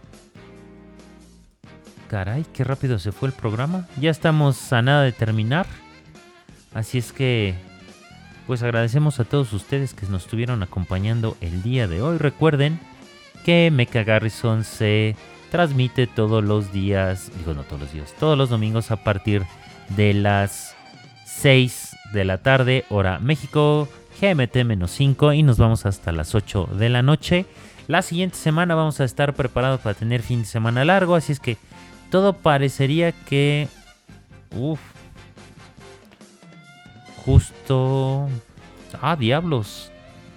Caray, qué rápido se fue el programa. Ya estamos a nada de terminar. Así es que... Pues agradecemos a todos ustedes que nos estuvieron acompañando el día de hoy. Recuerden que Mecha Garrison se transmite todos los días, digo no todos los días, todos los domingos a partir de las seis de la tarde, hora México, G M T cinco, y nos vamos hasta las ocho de la noche. La siguiente semana vamos a estar preparados para tener fin de semana largo, así es que todo parecería que... Uff. Justo... Ah, diablos.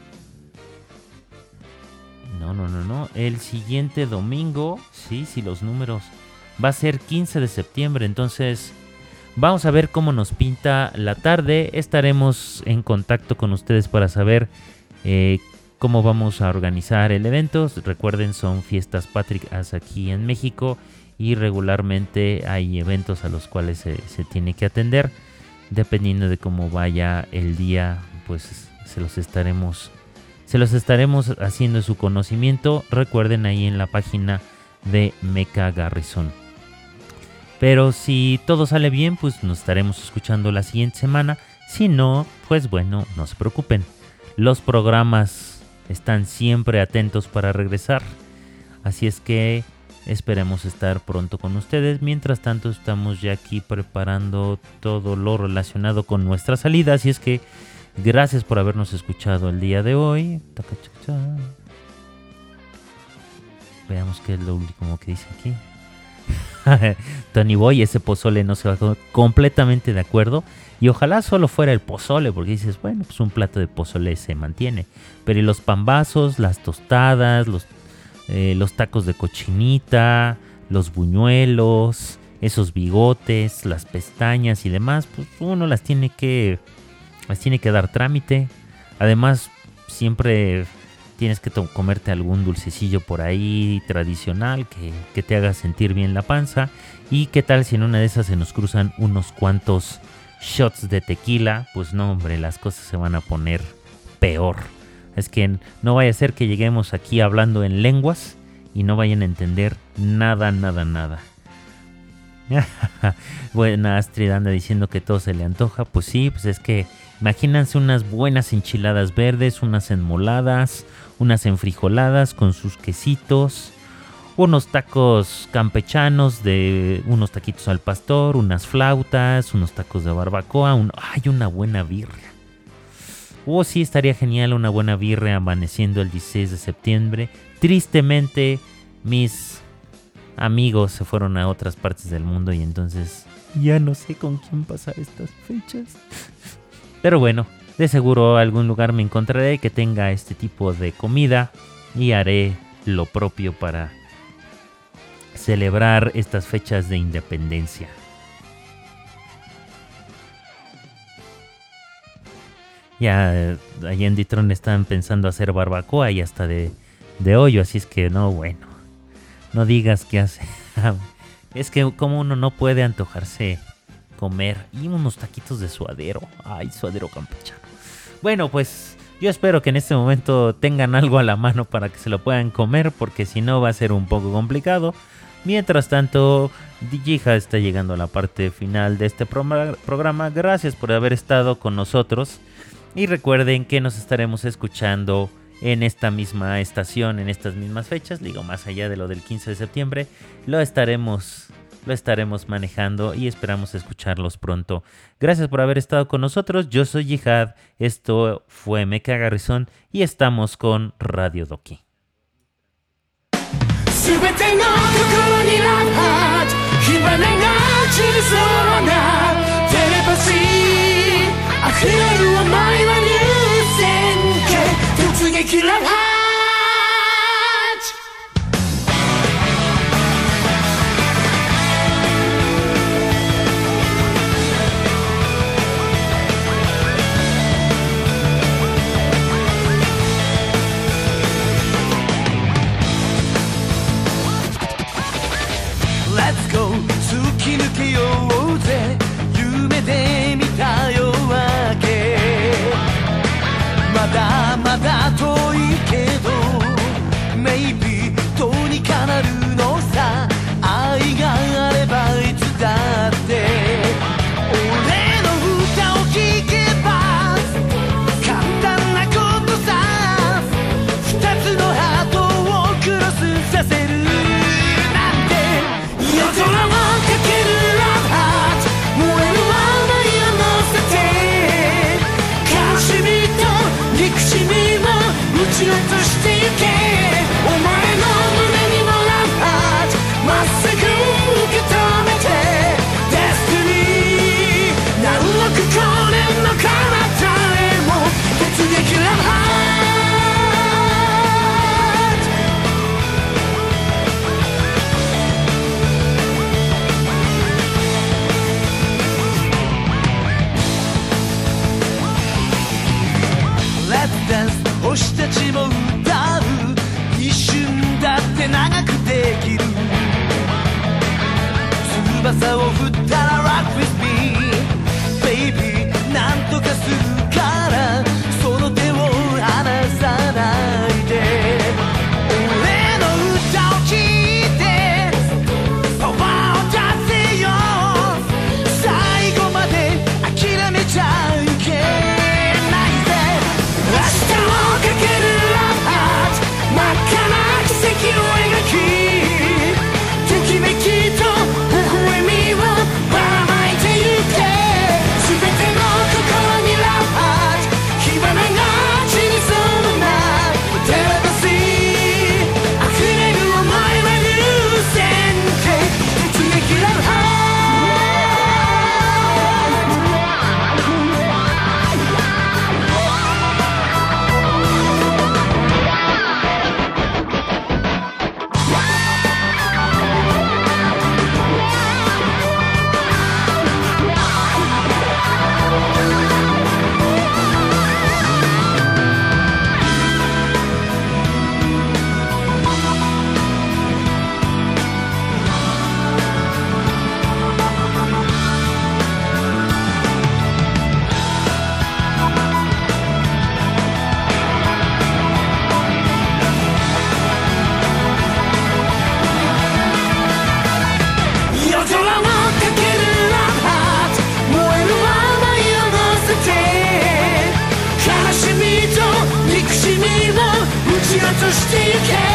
No, no, no, no. El siguiente domingo, sí, sí, los números. Va a ser quince de septiembre, entonces vamos a ver cómo nos pinta la tarde. Estaremos en contacto con ustedes para saber eh, cómo vamos a organizar el evento. Recuerden, son fiestas patrias aquí en México y regularmente hay eventos a los cuales se, se tiene que atender. Dependiendo de cómo vaya el día, pues se los estaremos... Se los estaremos haciendo su conocimiento. Recuerden ahí en la página de Mecha Garrison. Pero si todo sale bien, pues nos estaremos escuchando la siguiente semana. Si no, pues bueno, no se preocupen. Los programas están siempre atentos para regresar. Así es que esperemos estar pronto con ustedes. Mientras tanto, estamos ya aquí preparando todo lo relacionado con nuestra salida. Así es que gracias por habernos escuchado el día de hoy. Veamos qué es lo último que dice aquí. Tony Boy, ese pozole no se va completamente de acuerdo. Y ojalá solo fuera el pozole, porque dices, bueno, pues un plato de pozole se mantiene. Pero y los pambazos, las tostadas, los, eh, los tacos de cochinita, los buñuelos, esos bigotes, las pestañas y demás, pues uno las tiene que... Pues tiene que dar trámite. Además, siempre tienes que to- comerte algún dulcecillo por ahí tradicional que, que te haga sentir bien la panza. Y qué tal si en una de esas se nos cruzan unos cuantos shots de tequila. Pues no, hombre, las cosas se van a poner peor. Es que no vaya a ser que lleguemos aquí hablando en lenguas y no vayan a entender nada, nada, nada. Bueno, Astrid anda diciendo que todo se le antoja. Pues sí, pues es que imagínense unas buenas enchiladas verdes, unas enmoladas, unas enfrijoladas con sus quesitos, unos tacos campechanos de unos taquitos al pastor, unas flautas, unos tacos de barbacoa, un, ay, una buena birria. Oh, sí, estaría genial una buena birria amaneciendo el dieciséis de septiembre. Tristemente, mis amigos se fueron a otras partes del mundo y entonces ya no sé con quién pasar estas fechas. Pero bueno, de seguro algún lugar me encontraré que tenga este tipo de comida y haré lo propio para celebrar estas fechas de independencia. Ya eh, allá en Ditron están pensando hacer barbacoa y hasta de, de hoyo, así es que no, bueno. No digas qué hace. Es que como uno no puede antojarse comer. Y unos taquitos de suadero. Ay, suadero campechano. Bueno, pues yo espero que en este momento tengan algo a la mano para que se lo puedan comer. Porque si no va a ser un poco complicado. Mientras tanto, Dijija está llegando a la parte final de este programa. Gracias por haber estado con nosotros. Y recuerden que nos estaremos escuchando en esta misma estación, en estas mismas fechas. Digo, más allá de lo del quince de septiembre, lo estaremos, lo estaremos manejando y esperamos escucharlos pronto. Gracias por haber estado con nosotros. Yo soy Jihad, esto fue Mecha Garrison y estamos con Radio Doki. 全ての心にラブハート火花が散りそうなテレパシー溢れる想いは流線形突撃ラブハート Let's go 突き抜けようぜ夢で見た夜明けまだまだ遠いけど Maybe どうにかなるのさ愛があればいつだって俺の歌を聴けば簡単なことさ二つのハートをクロスさせる夜空をかけるラブハート燃える想いを乗せて悲しみと憎しみを打ち落としてゆけお前の胸にもラブハートまっすぐ受け止めて Destiny 何億光年の彼方へも突撃ラブハート星たちも歌う一瞬だって長くできる翼を振ったら Rock with me Baby なんとかするからその手を離さないで俺の歌を聴いてパワーを出せよ最後まで諦めちゃいけないぜ明日をかけるラブハート真っ赤な奇跡を描きときめきと微笑みをばらまいてゆけ全ての心にラブハート火花が散りそうなテレパシー溢れる想いは流線形突撃ラブハート夜空をかけるラブハート燃える想いを乗せて悲しみと憎しみを打ち落としてゆけ